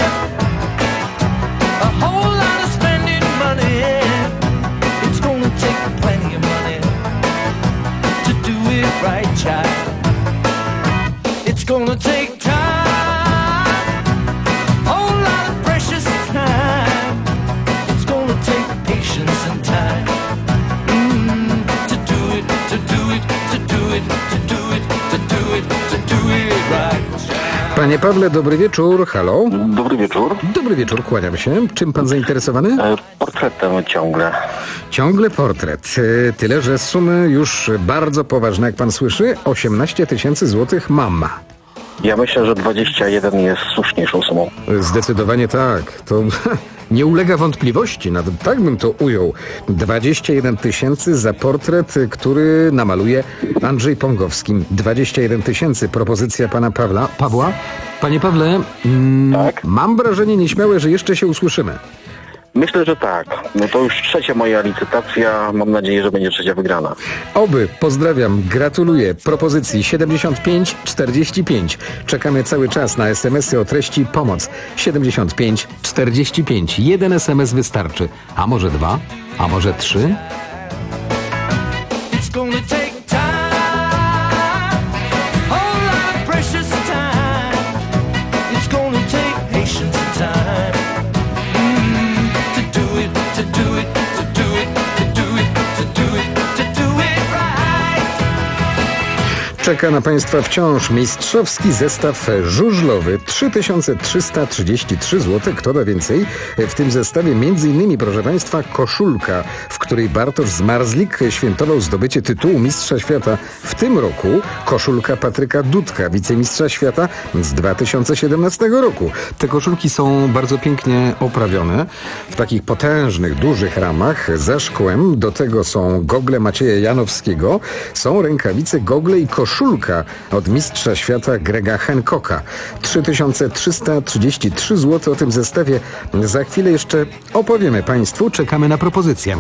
a whole lot of spending money. It's gonna take plenty of money to do it right, child. It's gonna take time. Panie Pawle, dobry wieczór. Halo? Dobry wieczór. Dobry wieczór, kłaniam się. Czym pan zainteresowany? E, portretem ciągle. Ciągle portret. E, tyle, że sumy już bardzo poważne, jak pan słyszy. osiemnaście tysięcy złotych mam. Ja myślę, że dwadzieścia jeden jest słuszniejszą sumą. Zdecydowanie tak. To nie ulega wątpliwości. Nawet tak bym to ujął. dwadzieścia jeden tysięcy za portret, który namaluje Andrzej Pongowski. dwadzieścia jeden tysięcy. Propozycja pana Pawła. Pawła? Panie Pawle, mm, tak? Mam wrażenie nieśmiałe, że jeszcze się usłyszymy. Myślę, że tak. No to już trzecia moja licytacja. Mam nadzieję, że będzie trzecia wygrana. Oby. Pozdrawiam. Gratuluję. Propozycji siedemdziesiąt pięć czterdzieści pięć. Czekamy cały czas na es em esy o treści pomoc. siedemdziesiąt pięć czterdzieści pięć. Jeden es em es wystarczy. A może dwa? A może trzy? gonna take patience and time. Mm, to do it, to do it, to do it, to do it, to do it, to do it right. Czeka na Państwa wciąż mistrzowski zestaw żużlowy. trzy tysiące trzysta trzydzieści trzy złote. Kto da więcej? W tym zestawie między innymi, proszę Państwa, koszulka, w której Bartosz Zmarzlik świętował zdobycie tytułu Mistrza Świata w tym roku. Koszulka Patryka Dudka, wicemistrza świata z dwa tysiące siedemnastego roku. Te koszulki są bardzo pięknie oprawione w takich potężnych, dużych ramach ze szkłem. Do tego są gogle Macieja Janowskiego, są rękawice, gogle i koszulka od mistrza świata Grega Hancocka. trzy tysiące trzysta trzydzieści trzy złote. O tym zestawie za chwilę jeszcze opowiemy Państwu. Czekamy na propozycję.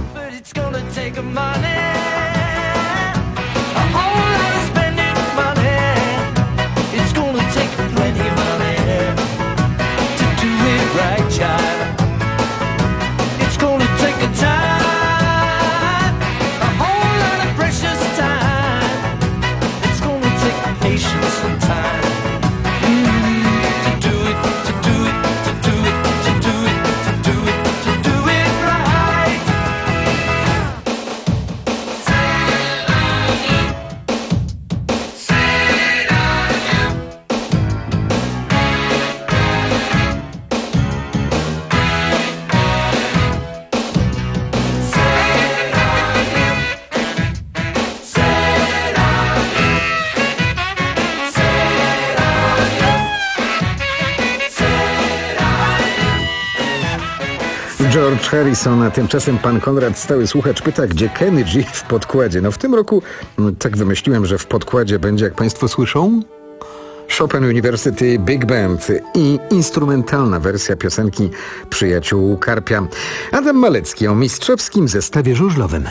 George Harrison, a tymczasem pan Konrad, stały słuchacz, pyta, gdzie Kenny G w podkładzie. No w tym roku tak wymyśliłem, że w podkładzie będzie, jak Państwo słyszą, Chopin University Big Band i instrumentalna wersja piosenki Przyjaciół Karpia. Adam Malecki o mistrzowskim zestawie żużlowym.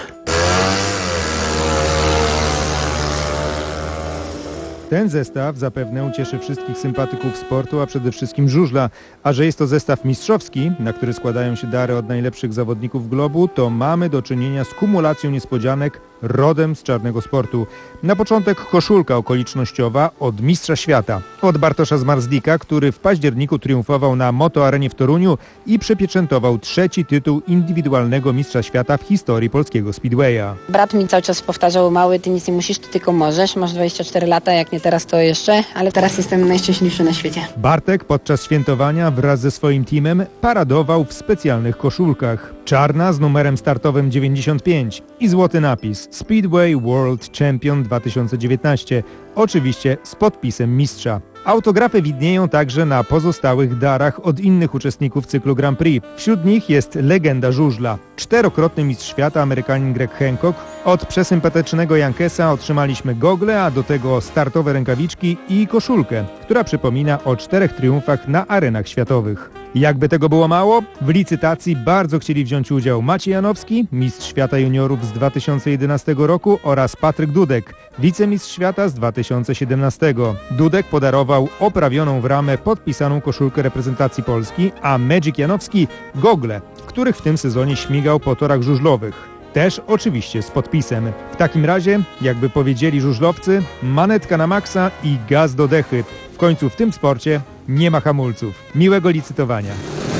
Ten zestaw zapewne ucieszy wszystkich sympatyków sportu, a przede wszystkim żużla. A że jest to zestaw mistrzowski, na który składają się dary od najlepszych zawodników globu, to mamy do czynienia z kumulacją niespodzianek rodem z czarnego sportu. Na początek koszulka okolicznościowa od mistrza świata, od Bartosza Zmarzlika, który w październiku triumfował na Moto Arenie w Toruniu i przypieczętował trzeci tytuł indywidualnego mistrza świata w historii polskiego speedwaya. Brat mi cały czas powtarzał: mały, ty nic nie musisz, ty tylko możesz, masz dwadzieścia cztery lata, jak nie teraz to jeszcze, ale teraz jestem najszczęśliwszy na świecie. Bartek podczas świętowania wraz ze swoim teamem paradował w specjalnych koszulkach. Czarna z numerem startowym dziewięćdziesiąt pięć i złoty napis Speedway World Champion dwa tysiące dziewiętnaście, oczywiście z podpisem mistrza. Autografy widnieją także na pozostałych darach od innych uczestników cyklu Grand Prix. Wśród nich jest legenda żużla. Czterokrotny mistrz świata, Amerykanin Greg Hancock. Od przesympatycznego Jankesa otrzymaliśmy gogle, a do tego startowe rękawiczki i koszulkę, która przypomina o czterech triumfach na arenach światowych. Jakby tego było mało, w licytacji bardzo chcieli wziąć udział Maciej Janowski, mistrz świata juniorów z dwa tysiące jedenastego roku, oraz Patryk Dudek, wicemistrz świata z dwa tysiące siedemnastego. Dudek podarował oprawioną w ramę podpisaną koszulkę reprezentacji Polski, a Magic Janowski gogle, w których w tym sezonie śmigał po torach żużlowych. Też oczywiście z podpisem. W takim razie, jakby powiedzieli żużlowcy, manetka na maksa i gaz do dechy. W końcu w tym sporcie nie ma hamulców. Miłego licytowania.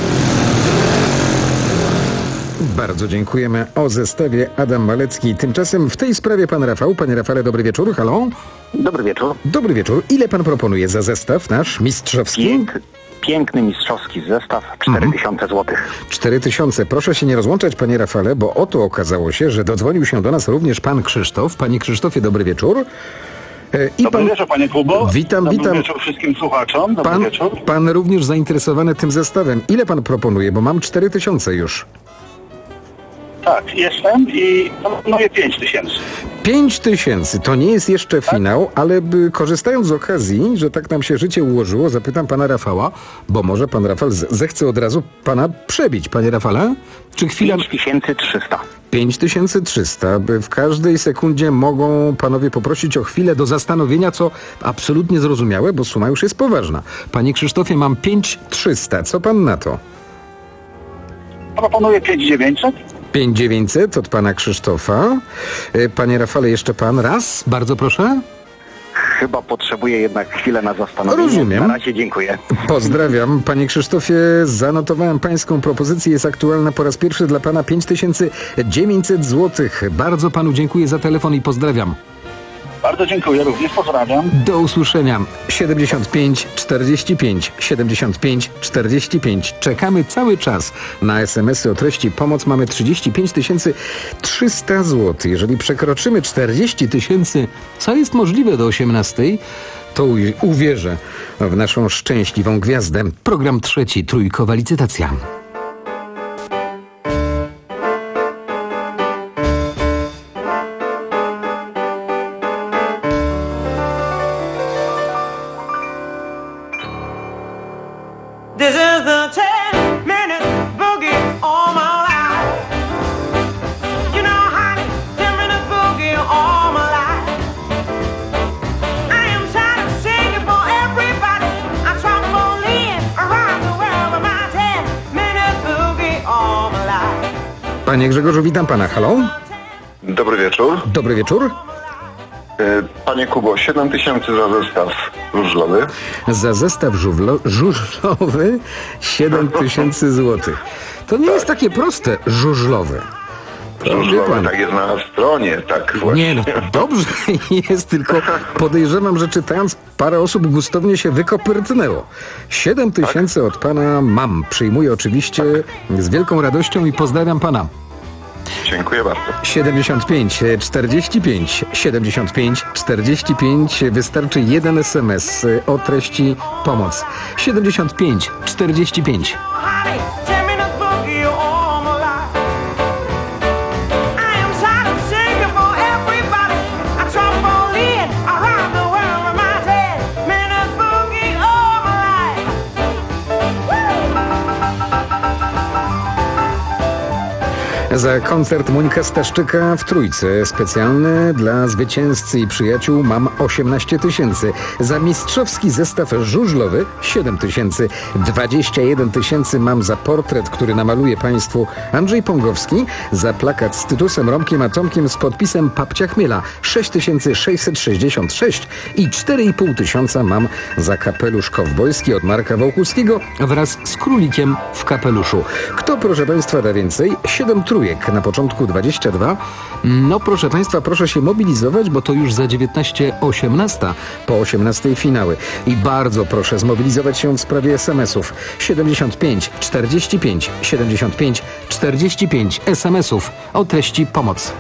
Bardzo dziękujemy. O zestawie Adam Malecki. Tymczasem w tej sprawie pan Rafał. Panie Rafale, dobry wieczór. Halo? Dobry wieczór. Dobry wieczór. Ile pan proponuje za zestaw nasz mistrzowski? Pięk, piękny mistrzowski zestaw, cztery tysiące złotych. cztery tysiące. Proszę się nie rozłączać, panie Rafale, bo oto okazało się, że dodzwonił się do nas również pan Krzysztof. Panie Krzysztofie, dobry wieczór. I Dobry pan... wieczór, panie Kubo. Witam, Dobry witam. wieczór wszystkim słuchaczom. Dobry pan, wieczór. Pan również zainteresowany tym zestawem. Ile pan proponuje? Bo mam cztery tysiące już. Tak, jestem i proponuję pięć tysięcy. pięć tysięcy. To nie jest jeszcze finał, tak? Ale by, korzystając z okazji, że tak nam się życie ułożyło, zapytam pana Rafała, bo może pan Rafał zechce od razu pana przebić. Panie Rafale? Czy chwila... pięć tysięcy trzysta. pięć tysięcy trzysta. W każdej sekundzie mogą panowie poprosić o chwilę do zastanowienia, co absolutnie zrozumiałe, bo suma już jest poważna. Panie Krzysztofie, mam pięć tysięcy trzysta. Co pan na to? Proponuję pięć tysięcy dziewięćset. pięć tysięcy dziewięćset od pana Krzysztofa. Panie Rafale, jeszcze pan raz, bardzo proszę. chyba potrzebuję jednak chwilę na zastanowienie. Rozumiem. Na razie dziękuję. Pozdrawiam. Panie Krzysztofie, zanotowałem pańską propozycję. Jest aktualna po raz pierwszy dla pana pięć tysięcy dziewięćset złotych. Bardzo panu dziękuję za telefon i pozdrawiam. Bardzo dziękuję, również pozdrawiam. Do usłyszenia. siedemdziesiąt pięć czterdzieści pięć siedemdziesiąt pięć czterdzieści pięć. Czekamy cały czas na es em esy o treści pomoc. Mamy trzydzieści pięć tysięcy trzysta złotych. Jeżeli przekroczymy czterdzieści tysięcy, co jest możliwe do osiemnastej, to u- uwierzę w naszą szczęśliwą gwiazdę. Program trzeci, trójkowa licytacja. This is the ten minute boogie all my life. You know, honey, ten minute boogie all my life. I am tired of singing for everybody. I'm trampoline around the world with my ten minute boogie all my life. Panie Grzegorzu, witam pana. Halo? Dobry wieczór. Dobry wieczór. E, Panie Kubo, siedem tysięcy za zestaw żużlowy. Za zestaw żużlo, żużlowy siedem tysięcy złotych. To nie jest takie proste, żużlowy. Żużlowy, tak jest na stronie, tak właśnie. Nie, no dobrze jest, tylko podejrzewam, że czytając parę osób gustownie się wykopyrtnęło. siedem tysięcy od pana mam. Przyjmuję oczywiście z wielką radością i pozdrawiam pana. Dziękuję bardzo. siedemdziesiąt pięć czterdzieści pięć siedemdziesiąt pięć czterdzieści pięć. Wystarczy jeden es em es o treści pomoc. siedemdziesiąt pięć czterdzieści pięć. Honey, ten minute boogie all my life. I am tired of singing for everybody. I'm trampoline around the world with my ten minute boogie all my life. Za koncert Monika Staszczyka w Trójce. Specjalny dla zwycięzcy i przyjaciół mam osiemnaście tysięcy. Za mistrzowski zestaw żużlowy siedem tysięcy. dwadzieścia jeden tysięcy mam za portret, który namaluje państwu Andrzej Pongowski. Za plakat z Tytusem, Romkiem Atomkiem z podpisem Papcia Chmiela sześć tysięcy sześćset sześćdziesiąt sześć i cztery i pół tysiąca mam za kapelusz kowbojski od Marka Wołkuskiego wraz z królikiem w kapeluszu. Kto, proszę państwa, da więcej? siedem trójek na początku dwadzieścia dwa. No proszę państwa, proszę się mobilizować, bo to już za dziewiętnaście osiemnaście, po osiemnastej finały. I bardzo proszę zmobilizować się w sprawie es em esów. siedemdziesiąt pięć czterdzieści pięć siedemdziesiąt pięć czterdzieści pięć es em esów o treści pomoc.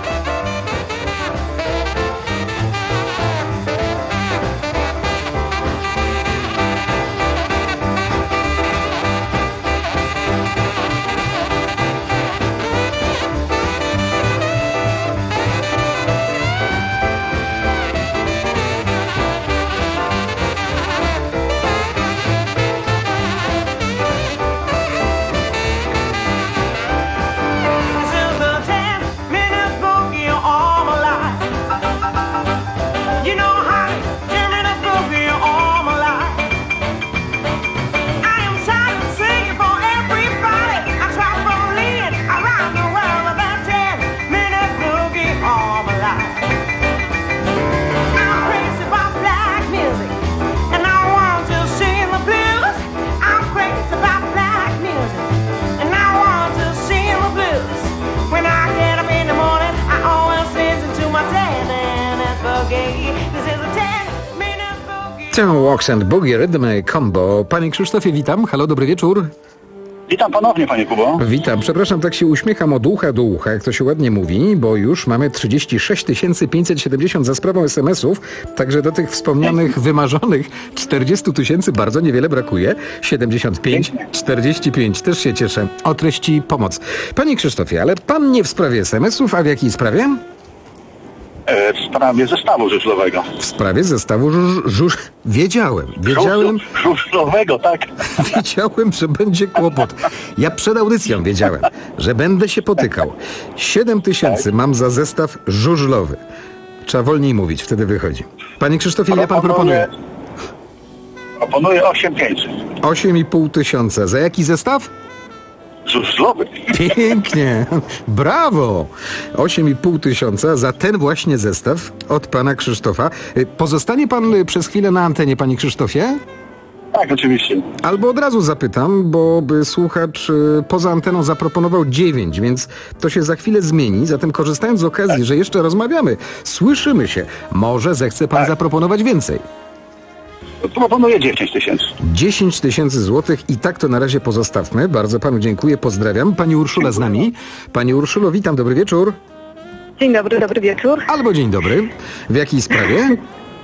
This is the ten minute boogie all my life. You know, honey, ten minute boogie all my life. I am tired of singing for everybody. I'm trampoline around the world with that ten minute boogie all my life. I'm crazy about black music, and I want to sing the blues. I'm crazy about black music, and I want to sing the blues. When I get up in the morning, I always listen to my ten minute boogie. This is a ten minute boogie. Ten Walks and Boogie Rhythm Combo. Panie Krzysztofie, witam. Halo, dobry wieczór. Witam ponownie, panie Kubo. Witam, przepraszam, tak się uśmiecham od ucha do ucha, jak to się ładnie mówi, bo już mamy trzydzieści sześć tysięcy pięćset siedemdziesiąt za sprawą es em esów, także do tych wspomnianych, wymarzonych czterdzieści tysięcy bardzo niewiele brakuje. siedemdziesiąt pięć czterdzieści pięć, też się cieszę. O treści pomoc. Panie Krzysztofie, ale pan nie w sprawie es em esów, a w jakiej sprawie? E, w sprawie zestawu żużlowego. W sprawie zestawu żuż... żuż... Wiedziałem, wiedziałem... Żużlowego, tak. Wiedziałem, że będzie kłopot. Ja przed audycją wiedziałem, że będę się potykał. siedem tysięcy mam za zestaw żużlowy. Trzeba wolniej mówić, wtedy wychodzi. Panie Krzysztofie, ile pan proponuje? Proponuję osiem tysięcy pięćset. osiem i pół tysiąca. Za jaki zestaw? żużlowy. Pięknie, brawo! osiem i pół tysiąca za ten właśnie zestaw od pana Krzysztofa. Pozostanie pan przez chwilę na antenie, panie Krzysztofie? Tak, oczywiście. Albo od razu zapytam, bo by słuchacz y, poza anteną zaproponował dziewięć, więc to się za chwilę zmieni. Zatem korzystając z okazji, że jeszcze rozmawiamy, słyszymy się, może zechce pan zaproponować więcej. Proponuję dziesięć tysięcy. dziesięć tysięcy złotych i tak to na razie pozostawmy. Bardzo panu dziękuję, pozdrawiam. Pani Urszula z nami. Pani Urszulo, witam, dobry wieczór. Dzień dobry, dobry wieczór. Albo dzień dobry. W jakiej sprawie?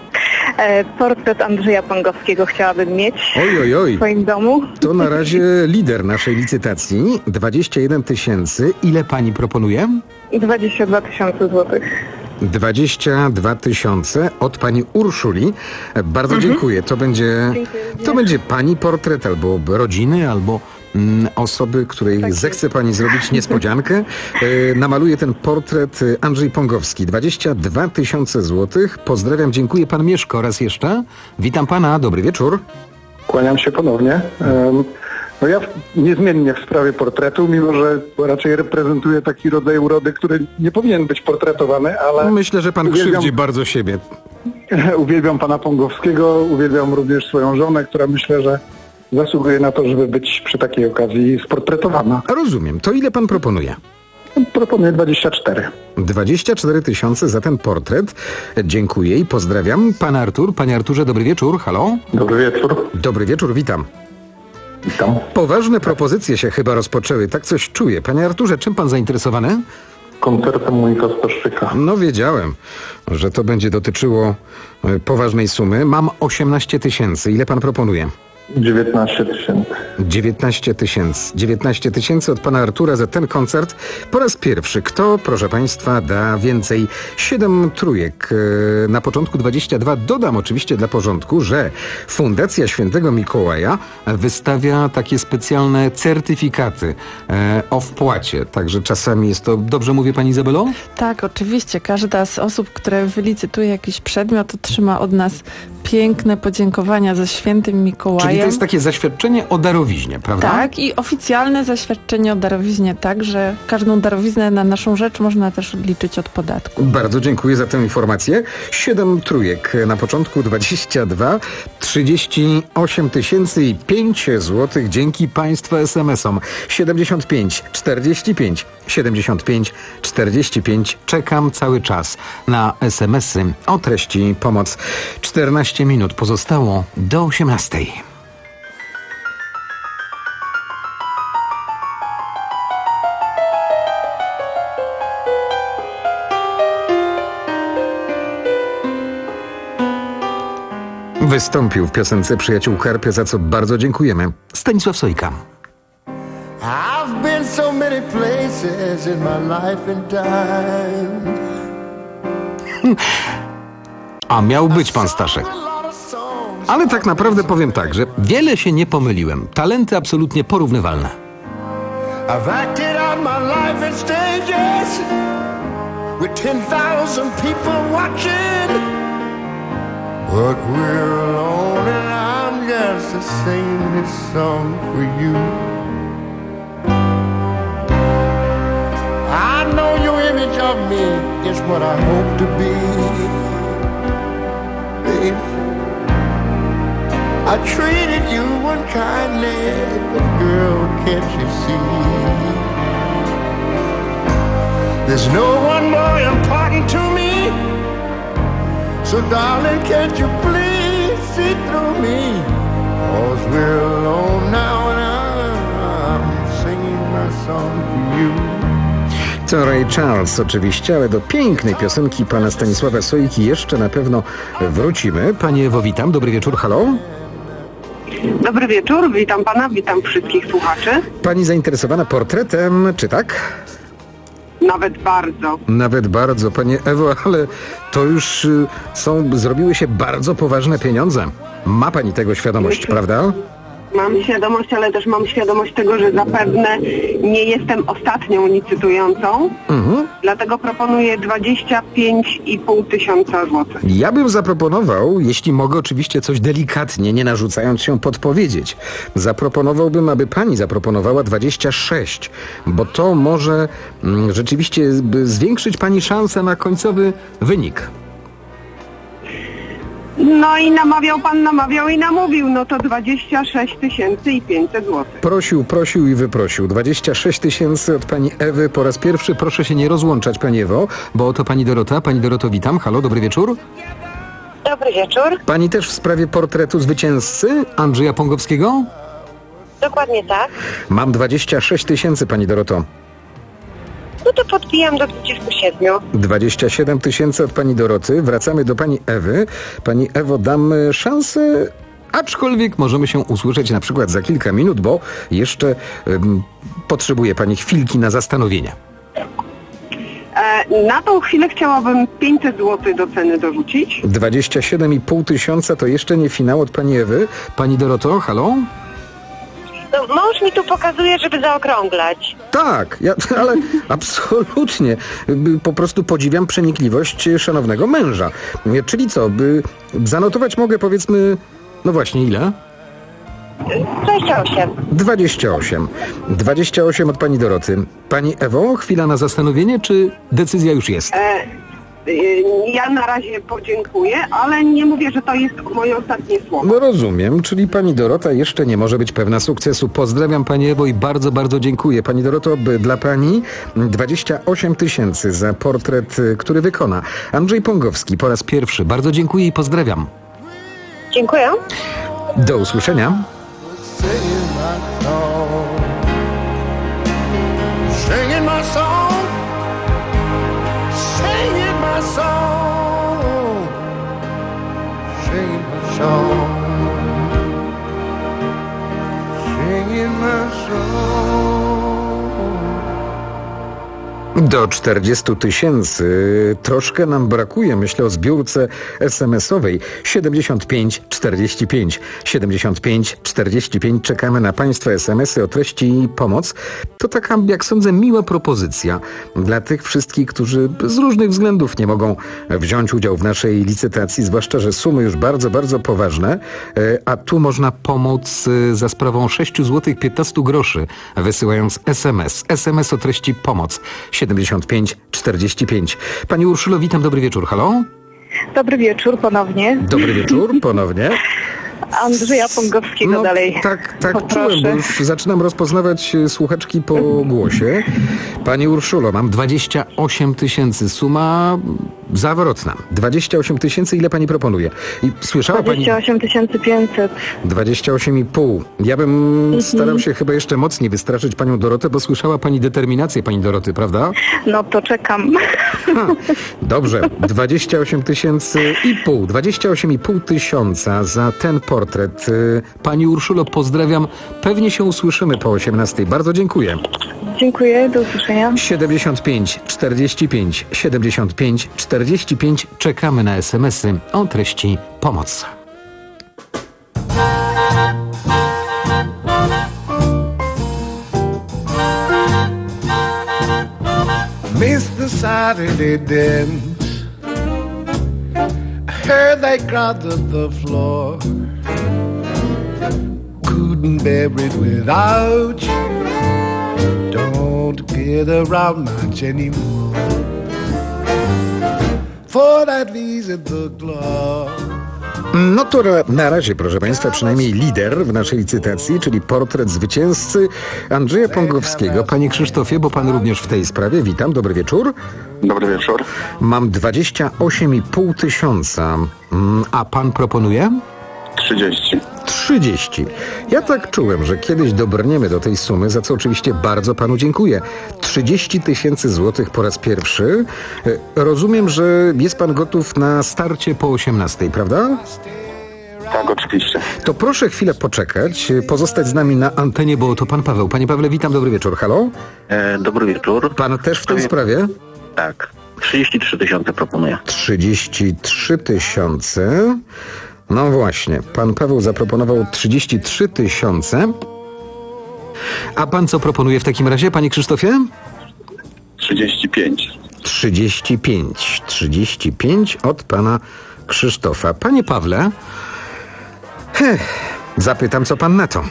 E, portret Andrzeja Pongowskiego chciałabym mieć oj, oj, oj. w swoim domu. To na razie lider naszej licytacji. dwadzieścia jeden tysięcy. Ile pani proponuje? dwadzieścia dwa tysiące złotych. dwadzieścia dwa tysiące od pani Urszuli. Bardzo mhm. dziękuję. To będzie, to będzie pani portret albo rodziny, albo mm, osoby, której tak zechce pani zrobić niespodziankę. E, namaluje ten portret Andrzej Pongowski. dwadzieścia dwa tysiące złotych. Pozdrawiam, dziękuję. Pan Mieszko raz jeszcze. Witam pana, dobry wieczór. Kłaniam się ponownie. Um, No ja niezmiennie w sprawie portretu, mimo że raczej reprezentuję taki rodzaj urody, który nie powinien być portretowany, ale... Myślę, że pan uwielbiam, krzywdzi bardzo siebie. Uwielbiam pana Pongowskiego, uwielbiam również swoją żonę, która myślę, że zasługuje na to, żeby być przy takiej okazji sportretowana. Rozumiem. To ile pan proponuje? Proponuję dwadzieścia cztery. dwadzieścia cztery tysiące za ten portret. Dziękuję i pozdrawiam. Pan Artur. Panie Arturze, dobry wieczór. Halo? Dobry wieczór. Dobry wieczór, witam. Witam. Poważne propozycje się chyba rozpoczęły, tak coś czuję. Panie Arturze, czym pan zainteresowany? Koncertem Monika Staszczyka. No wiedziałem, że to będzie dotyczyło y, poważnej sumy. Mam osiemnaście tysięcy. Ile pan proponuje? dziewiętnaście tysięcy. dziewiętnaście tysięcy. dziewiętnaście tysięcy od pana Artura za ten koncert. Po raz pierwszy. Kto, proszę państwa, da więcej? Siedem trójek. Na początku dwadzieścia dwa. Dodam oczywiście dla porządku, że Fundacja Świętego Mikołaja wystawia takie specjalne certyfikaty e, o wpłacie. Także czasami jest to... Dobrze mówię, pani Izabelo? Tak, oczywiście. Każda z osób, które wylicytuje jakiś przedmiot, otrzyma od nas piękne podziękowania ze Świętym Mikołajem. Czyli to jest takie zaświadczenie o darowiźnie, prawda? Tak, i oficjalne zaświadczenie o darowiźnie, tak, że każdą darowiznę na naszą rzecz można też odliczyć od podatku. Bardzo dziękuję za tę informację. Siedem trójek na początku dwadzieścia dwa, trzydzieści osiem tysięcy i pięć złotych dzięki państwa es em esom. siedemdziesiąt pięć czterdzieści pięć siedemdziesiąt pięć czterdzieści pięć. Czekam cały czas na es em esy o treści pomoc. czternaście minut pozostało do osiemnastej. Wystąpił w piosence Przyjaciół Karpia, za co bardzo dziękujemy. Stanisław Sojka. I've been so many places in my life and time. A miał być pan Staszek. Ale tak naprawdę powiem tak, że wiele się nie pomyliłem. Talenty absolutnie porównywalne. I've acted out my life in stages with ten thousand people watching. But we're alone and I'm just to sing this song for you. I know your image of me is what I hope to be, baby. I treated you unkindly, but girl, can't you see? There's no one more important to me. So darling, can't you please see through me? 'Cause we're alone now and I'm singing my song for you. To Ray Charles oczywiście, ale do pięknej piosenki pana Stanisława Sojki jeszcze na pewno wrócimy. Panie Ewo, witam. Dobry wieczór, halo. Dobry wieczór, witam pana, witam wszystkich słuchaczy. Pani zainteresowana portretem, czy tak? Nawet bardzo. Nawet bardzo, panie Ewo, ale to już y, są, zrobiły się bardzo poważne pieniądze. Ma pani tego świadomość, Myślę, prawda? Mam świadomość, ale też mam świadomość tego, że zapewne nie jestem ostatnią licytującą. Mhm. Dlatego proponuję dwadzieścia pięć i pół tysiąca złotych. Ja bym zaproponował, jeśli mogę oczywiście coś delikatnie, nie narzucając się podpowiedzieć, zaproponowałbym, aby pani zaproponowała dwadzieścia sześć, bo to może mm, rzeczywiście by zwiększyć pani szansę na końcowy wynik. No i namawiał pan, namawiał i namówił, no to dwadzieścia sześć tysięcy i pięćset złotych. Prosił, prosił i wyprosił. dwadzieścia sześć tysięcy od pani Ewy po raz pierwszy. Proszę się nie rozłączać, pani Ewo, bo oto pani Dorota. Pani Doroto, witam. Halo, dobry wieczór. Dobry wieczór. Pani też w sprawie portretu zwycięzcy Andrzeja Pągowskiego? Dokładnie tak. Mam dwadzieścia sześć tysięcy, pani Doroto. No to podbijam do dwudziestu siedmiu. dwadzieścia siedem tysięcy od pani Doroty. Wracamy do pani Ewy. Pani Ewo, dam szansę, aczkolwiek możemy się usłyszeć na przykład za kilka minut, bo jeszcze um, potrzebuje pani chwilki na zastanowienie. E, na tą chwilę chciałabym pięćset złotych do ceny dorzucić. dwadzieścia siedem i pół tysiąca to jeszcze nie finał od pani Ewy. Pani Doroto, halo? No, mąż mi tu pokazuje, żeby zaokrąglać. Tak, ja, ale absolutnie. Po prostu podziwiam przenikliwość szanownego męża. Czyli co, by zanotować mogę, powiedzmy, no właśnie ile? dwadzieścia osiem. dwadzieścia osiem. dwadzieścia osiem od pani Doroty. Pani Ewo, chwila na zastanowienie, czy decyzja już jest? E, Ja na razie podziękuję, ale nie mówię, że to jest moje ostatnie słowo. No rozumiem, czyli pani Dorota jeszcze nie może być pewna sukcesu. Pozdrawiam pani Ewo i bardzo, bardzo dziękuję. Pani Doroto, dla pani dwadzieścia osiem tysięcy za portret, który wykona Andrzej Pągowski po raz pierwszy. Bardzo dziękuję i pozdrawiam. Dziękuję. Do usłyszenia. Singing my song, singing my song, singing my song, singing my song. Do czterdziestu tysięcy troszkę nam brakuje, myślę o zbiórce es em esowej. siedemdziesiąt pięć czterdzieści pięć. siedemdziesiąt pięć czterdzieści pięć. Czekamy na państwa es em esy o treści pomoc. To taka, jak sądzę, miła propozycja dla tych wszystkich, którzy z różnych względów nie mogą wziąć udziału w naszej licytacji, zwłaszcza że sumy już bardzo, bardzo poważne, a tu można pomóc za sprawą sześć złotych piętnaście groszy, wysyłając es em es. es em es o treści pomoc. siedemdziesiąt pięć czterdzieści pięć. Pani Urszulo, witam, dobry wieczór, halo? Dobry wieczór ponownie. Dobry wieczór, ponownie. Andrzeja Pągowskiego no, dalej. Tak, tak Poproszę. czułem, bo już zaczynam rozpoznawać słuchaczki po głosie. Pani Urszulo, mam dwadzieścia osiem tysięcy, suma zawrotna. dwadzieścia osiem tysięcy, ile pani proponuje? I słyszała dwadzieścia osiem tysięcy pięćset. pani... dwadzieścia osiem i pół. Ja bym mhm. starał się chyba jeszcze mocniej wystraszyć panią Dorotę, bo słyszała pani determinację pani Doroty, prawda? No to czekam. Ha, dobrze, dwadzieścia osiem tysięcy i pół. dwadzieścia osiem i pół tysiąca za ten portret. Pani Urszulo, pozdrawiam. Pewnie się usłyszymy po osiemnastej. Bardzo dziękuję. Dziękuję, do usłyszenia. siedemdziesiąt pięć czterdzieści pięć. siedemdziesiąt pięć czterdzieści pięć. Czekamy na es em esy o treści pomoc. Missed the Saturday dance. I heard they crowded the floor. Couldn't bear it without you. Don't get around much anymore. For that visit the club. No to na razie, proszę państwa, przynajmniej lider w naszej licytacji, czyli portret zwycięzcy Andrzeja Pągowskiego. Panie Krzysztofie, bo pan również w tej sprawie. Witam, dobry wieczór. Dobry wieczór. Mam dwadzieścia osiem i pół tysiąca. A pan proponuje? trzydzieści. trzydzieści. Ja tak czułem, że kiedyś dobrniemy do tej sumy, za co oczywiście bardzo panu dziękuję. trzydzieści tysięcy złotych po raz pierwszy. Rozumiem, że jest pan gotów na starcie po osiemnastej, prawda? Tak, oczywiście. To proszę chwilę poczekać, pozostać z nami na antenie, bo to pan Paweł. Panie Pawle, witam, dobry wieczór. Halo? E, dobry wieczór. Pan też w tej sprawie? Tak. trzydzieści trzy tysiące proponuję. trzydzieści trzy tysiące. No właśnie, pan Paweł zaproponował trzydzieści trzy tysiące. A pan co proponuje w takim razie, panie Krzysztofie? trzydzieści pięć. trzydzieści pięć. trzydzieści pięć od pana Krzysztofa. Panie Pawle, heh, zapytam, co pan na to?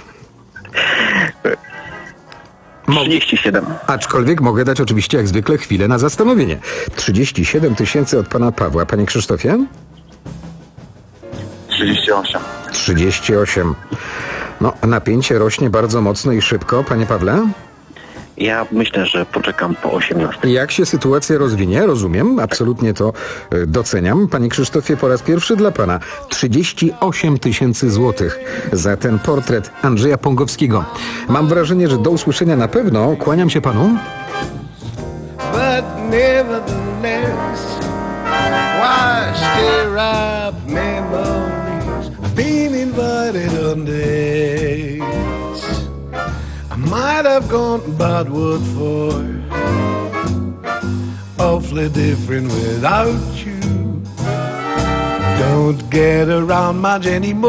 trzydzieści siedem. Aczkolwiek mogę dać oczywiście jak zwykle chwilę na zastanowienie. trzydzieści siedem tysięcy od pana Pawła. Panie Krzysztofie? trzydzieści osiem. trzydzieści osiem. No, napięcie rośnie bardzo mocno i szybko. Panie Pawle? Ja myślę, że poczekam po osiemnastej. Jak się sytuacja rozwinie? Rozumiem, absolutnie to y, doceniam. Panie Krzysztofie, po raz pierwszy dla pana trzydzieści osiem tysięcy złotych za ten portret Andrzeja Pągowskiego. Mam wrażenie, że do usłyszenia na pewno. Kłaniam się panu. But nevertheless, why stir up memories? I've been invited on dates. I might have gone, but what for? Awfully different without you. Don't get around much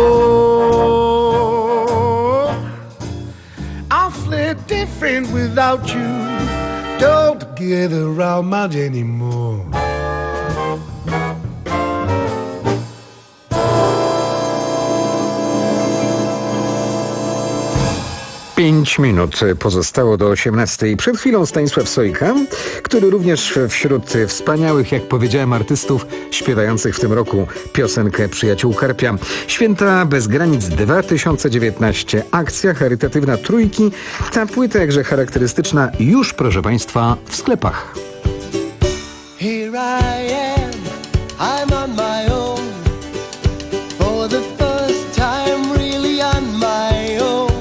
anymore. Awfully different without you. Don't get around much anymore. Pięć minut pozostało do osiemnastej. Przed chwilą Stanisław Sojka, który również wśród wspaniałych, jak powiedziałem, artystów śpiewających w tym roku piosenkę Przyjaciół Karpia. Święta bez granic dwa tysiące dziewiętnaście. Akcja charytatywna Trójki. Ta płyta jakże charakterystyczna już, proszę państwa, w sklepach. Here I am, I'm on my own. For the first time really on my own.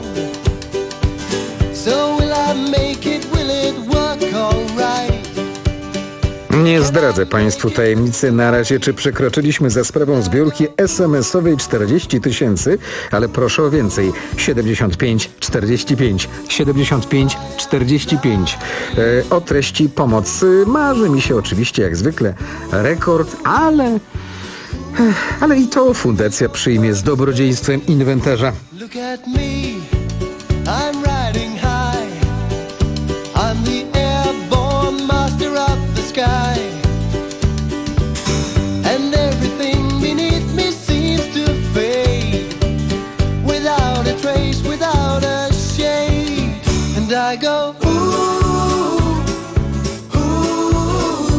So will I make it, will it work alright? Nie zdradzę państwu tajemnicy na razie, czy przekroczyliśmy za sprawą zbiórki es em esowej czterdzieści tysięcy, ale proszę o więcej. siedemdziesiąt pięć czterdzieści pięć. siedemdziesiąt pięć czterdzieści pięć. E, o treści pomocy marzy mi się oczywiście jak zwykle rekord, ale... Ale i to fundacja przyjmie z dobrodziejstwem inwentarza. Look at me, I'm riding high. I'm the airborne master of the sky. And everything beneath me seems to fade. Without a trace, without a shade. And I go, ooh, ooh,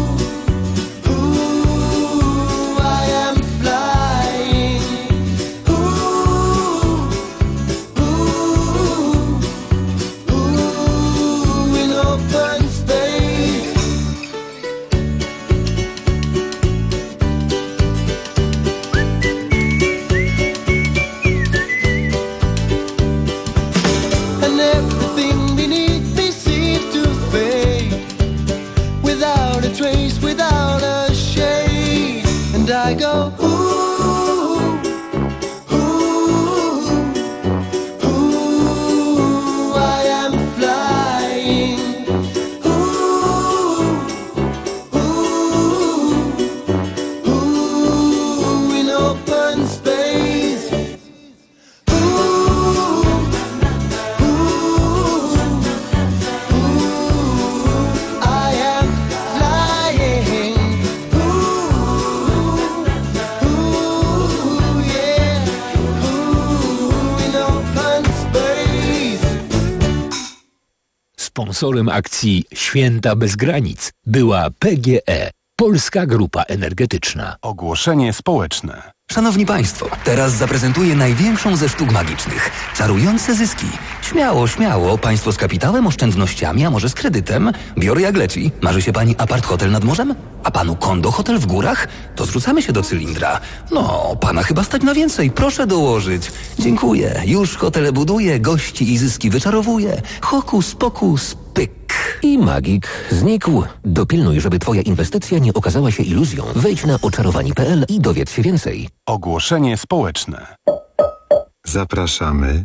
ooh, I am flying. Ooh, ooh, ooh, in open space. And everything beneath me seems to fade. Without a trace, without a shade. And I go, ooh, ooh, ooh, I am flying. Ooh, ooh, ooh, in open space. Ooh, ooh, ooh, I am flying. Ooh, ooh, yeah. Ooh, in open space. Sponsorem akcji Święta bez granic była P G E, Polska Grupa Energetyczna. Ogłoszenie społeczne. Szanowni Państwo, teraz zaprezentuję największą ze sztuk magicznych. Czarujące zyski. Śmiało, śmiało. Państwo z kapitałem, oszczędnościami, a może z kredytem. Biorę jak leci. Marzy się Pani apart hotel nad morzem? A Panu kondo hotel w górach? To zrzucamy się do cylindra. No, Pana chyba stać na więcej. Proszę dołożyć. Dziękuję. Już hotele buduję, gości i zyski wyczarowuję. Hokus pokus, pyk. I magik znikł. Dopilnuj, żeby Twoja inwestycja nie okazała się iluzją. Wejdź na oczarowani kropka p l i dowiedz się więcej. Ogłoszenie społeczne. Zapraszamy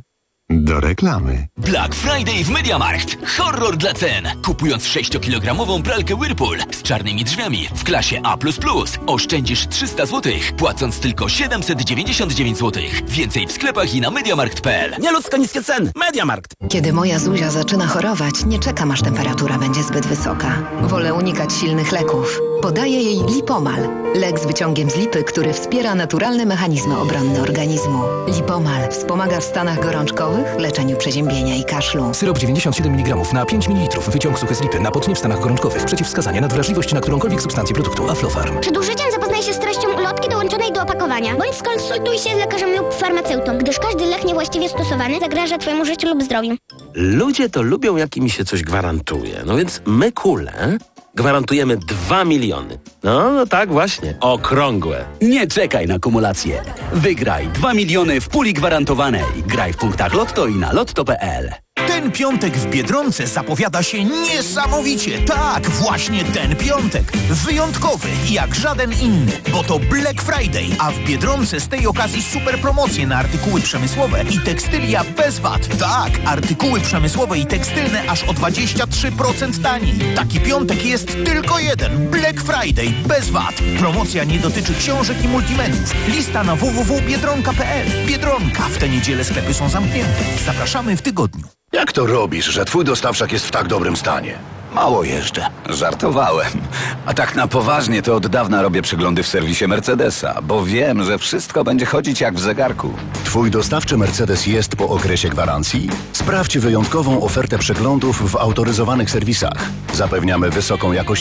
Do reklamy. Black Friday w MediaMarkt. Horror dla cen. Kupując sześciokilogramową pralkę Whirlpool z czarnymi drzwiami w klasie A plus plus, oszczędzisz trzysta złotych, płacąc tylko siedemset dziewięćdziesiąt dziewięć złotych. Więcej w sklepach i na mediamarkt kropka p l. Nieludzko niskie ceny. MediaMarkt. Kiedy moja Zuzia zaczyna chorować, nie czekam, aż temperatura będzie zbyt wysoka. Wolę unikać silnych leków. Podaję jej Lipomal. Lek z wyciągiem z lipy, który wspiera naturalne mechanizmy obronne organizmu. Lipomal wspomaga w stanach gorączkowych, leczeniu przeziębienia i kaszlu. Syrop dziewięćdziesiąt siedem miligramów na pięć mililitrów. Wyciąg suchy z lipy. Napocznie w stanach gorączkowych. Przeciwwskazania nadwrażliwość na którąkolwiek substancję produktu. Aflofarm. Przed użyciem zapoznaj się z treścią ulotki dołączonej do opakowania, bądź skonsultuj się z lekarzem lub farmaceutą, gdyż każdy lek niewłaściwie stosowany zagraża Twojemu życiu lub zdrowiu. Ludzie to lubią, jak im się coś gwarantuje. No więc my, Kule, gwarantujemy dwa miliony. No, no tak właśnie. Okrągłe. Nie czekaj na kumulację. Wygraj dwa miliony w puli gwarantowanej. Graj w punktach Lotto i na lotto kropka p l. Ten piątek w Biedronce zapowiada się niesamowicie. Tak, właśnie ten piątek. Wyjątkowy jak żaden inny, bo to Black Friday, a w Biedronce z tej okazji super promocje na artykuły przemysłowe i tekstylia bez V A T. Tak, artykuły przemysłowe i tekstylne aż o dwadzieścia trzy procent taniej. Taki piątek jest tylko jeden. Black Friday bez V A T. Promocja nie dotyczy książek i multimediów. Lista na w w w kropka biedronka kropka p l. Biedronka. W tę niedzielę sklepy są zamknięte. Zapraszamy w tygodniu. Jak to robisz, że twój dostawczak jest w tak dobrym stanie? Mało jeżdżę. Żartowałem. A tak na poważnie to od dawna robię przeglądy w serwisie Mercedesa, bo wiem, że wszystko będzie chodzić jak w zegarku. Twój dostawczy Mercedes jest po okresie gwarancji? Sprawdź wyjątkową ofertę przeglądów w autoryzowanych serwisach. Zapewniamy wysoką jakość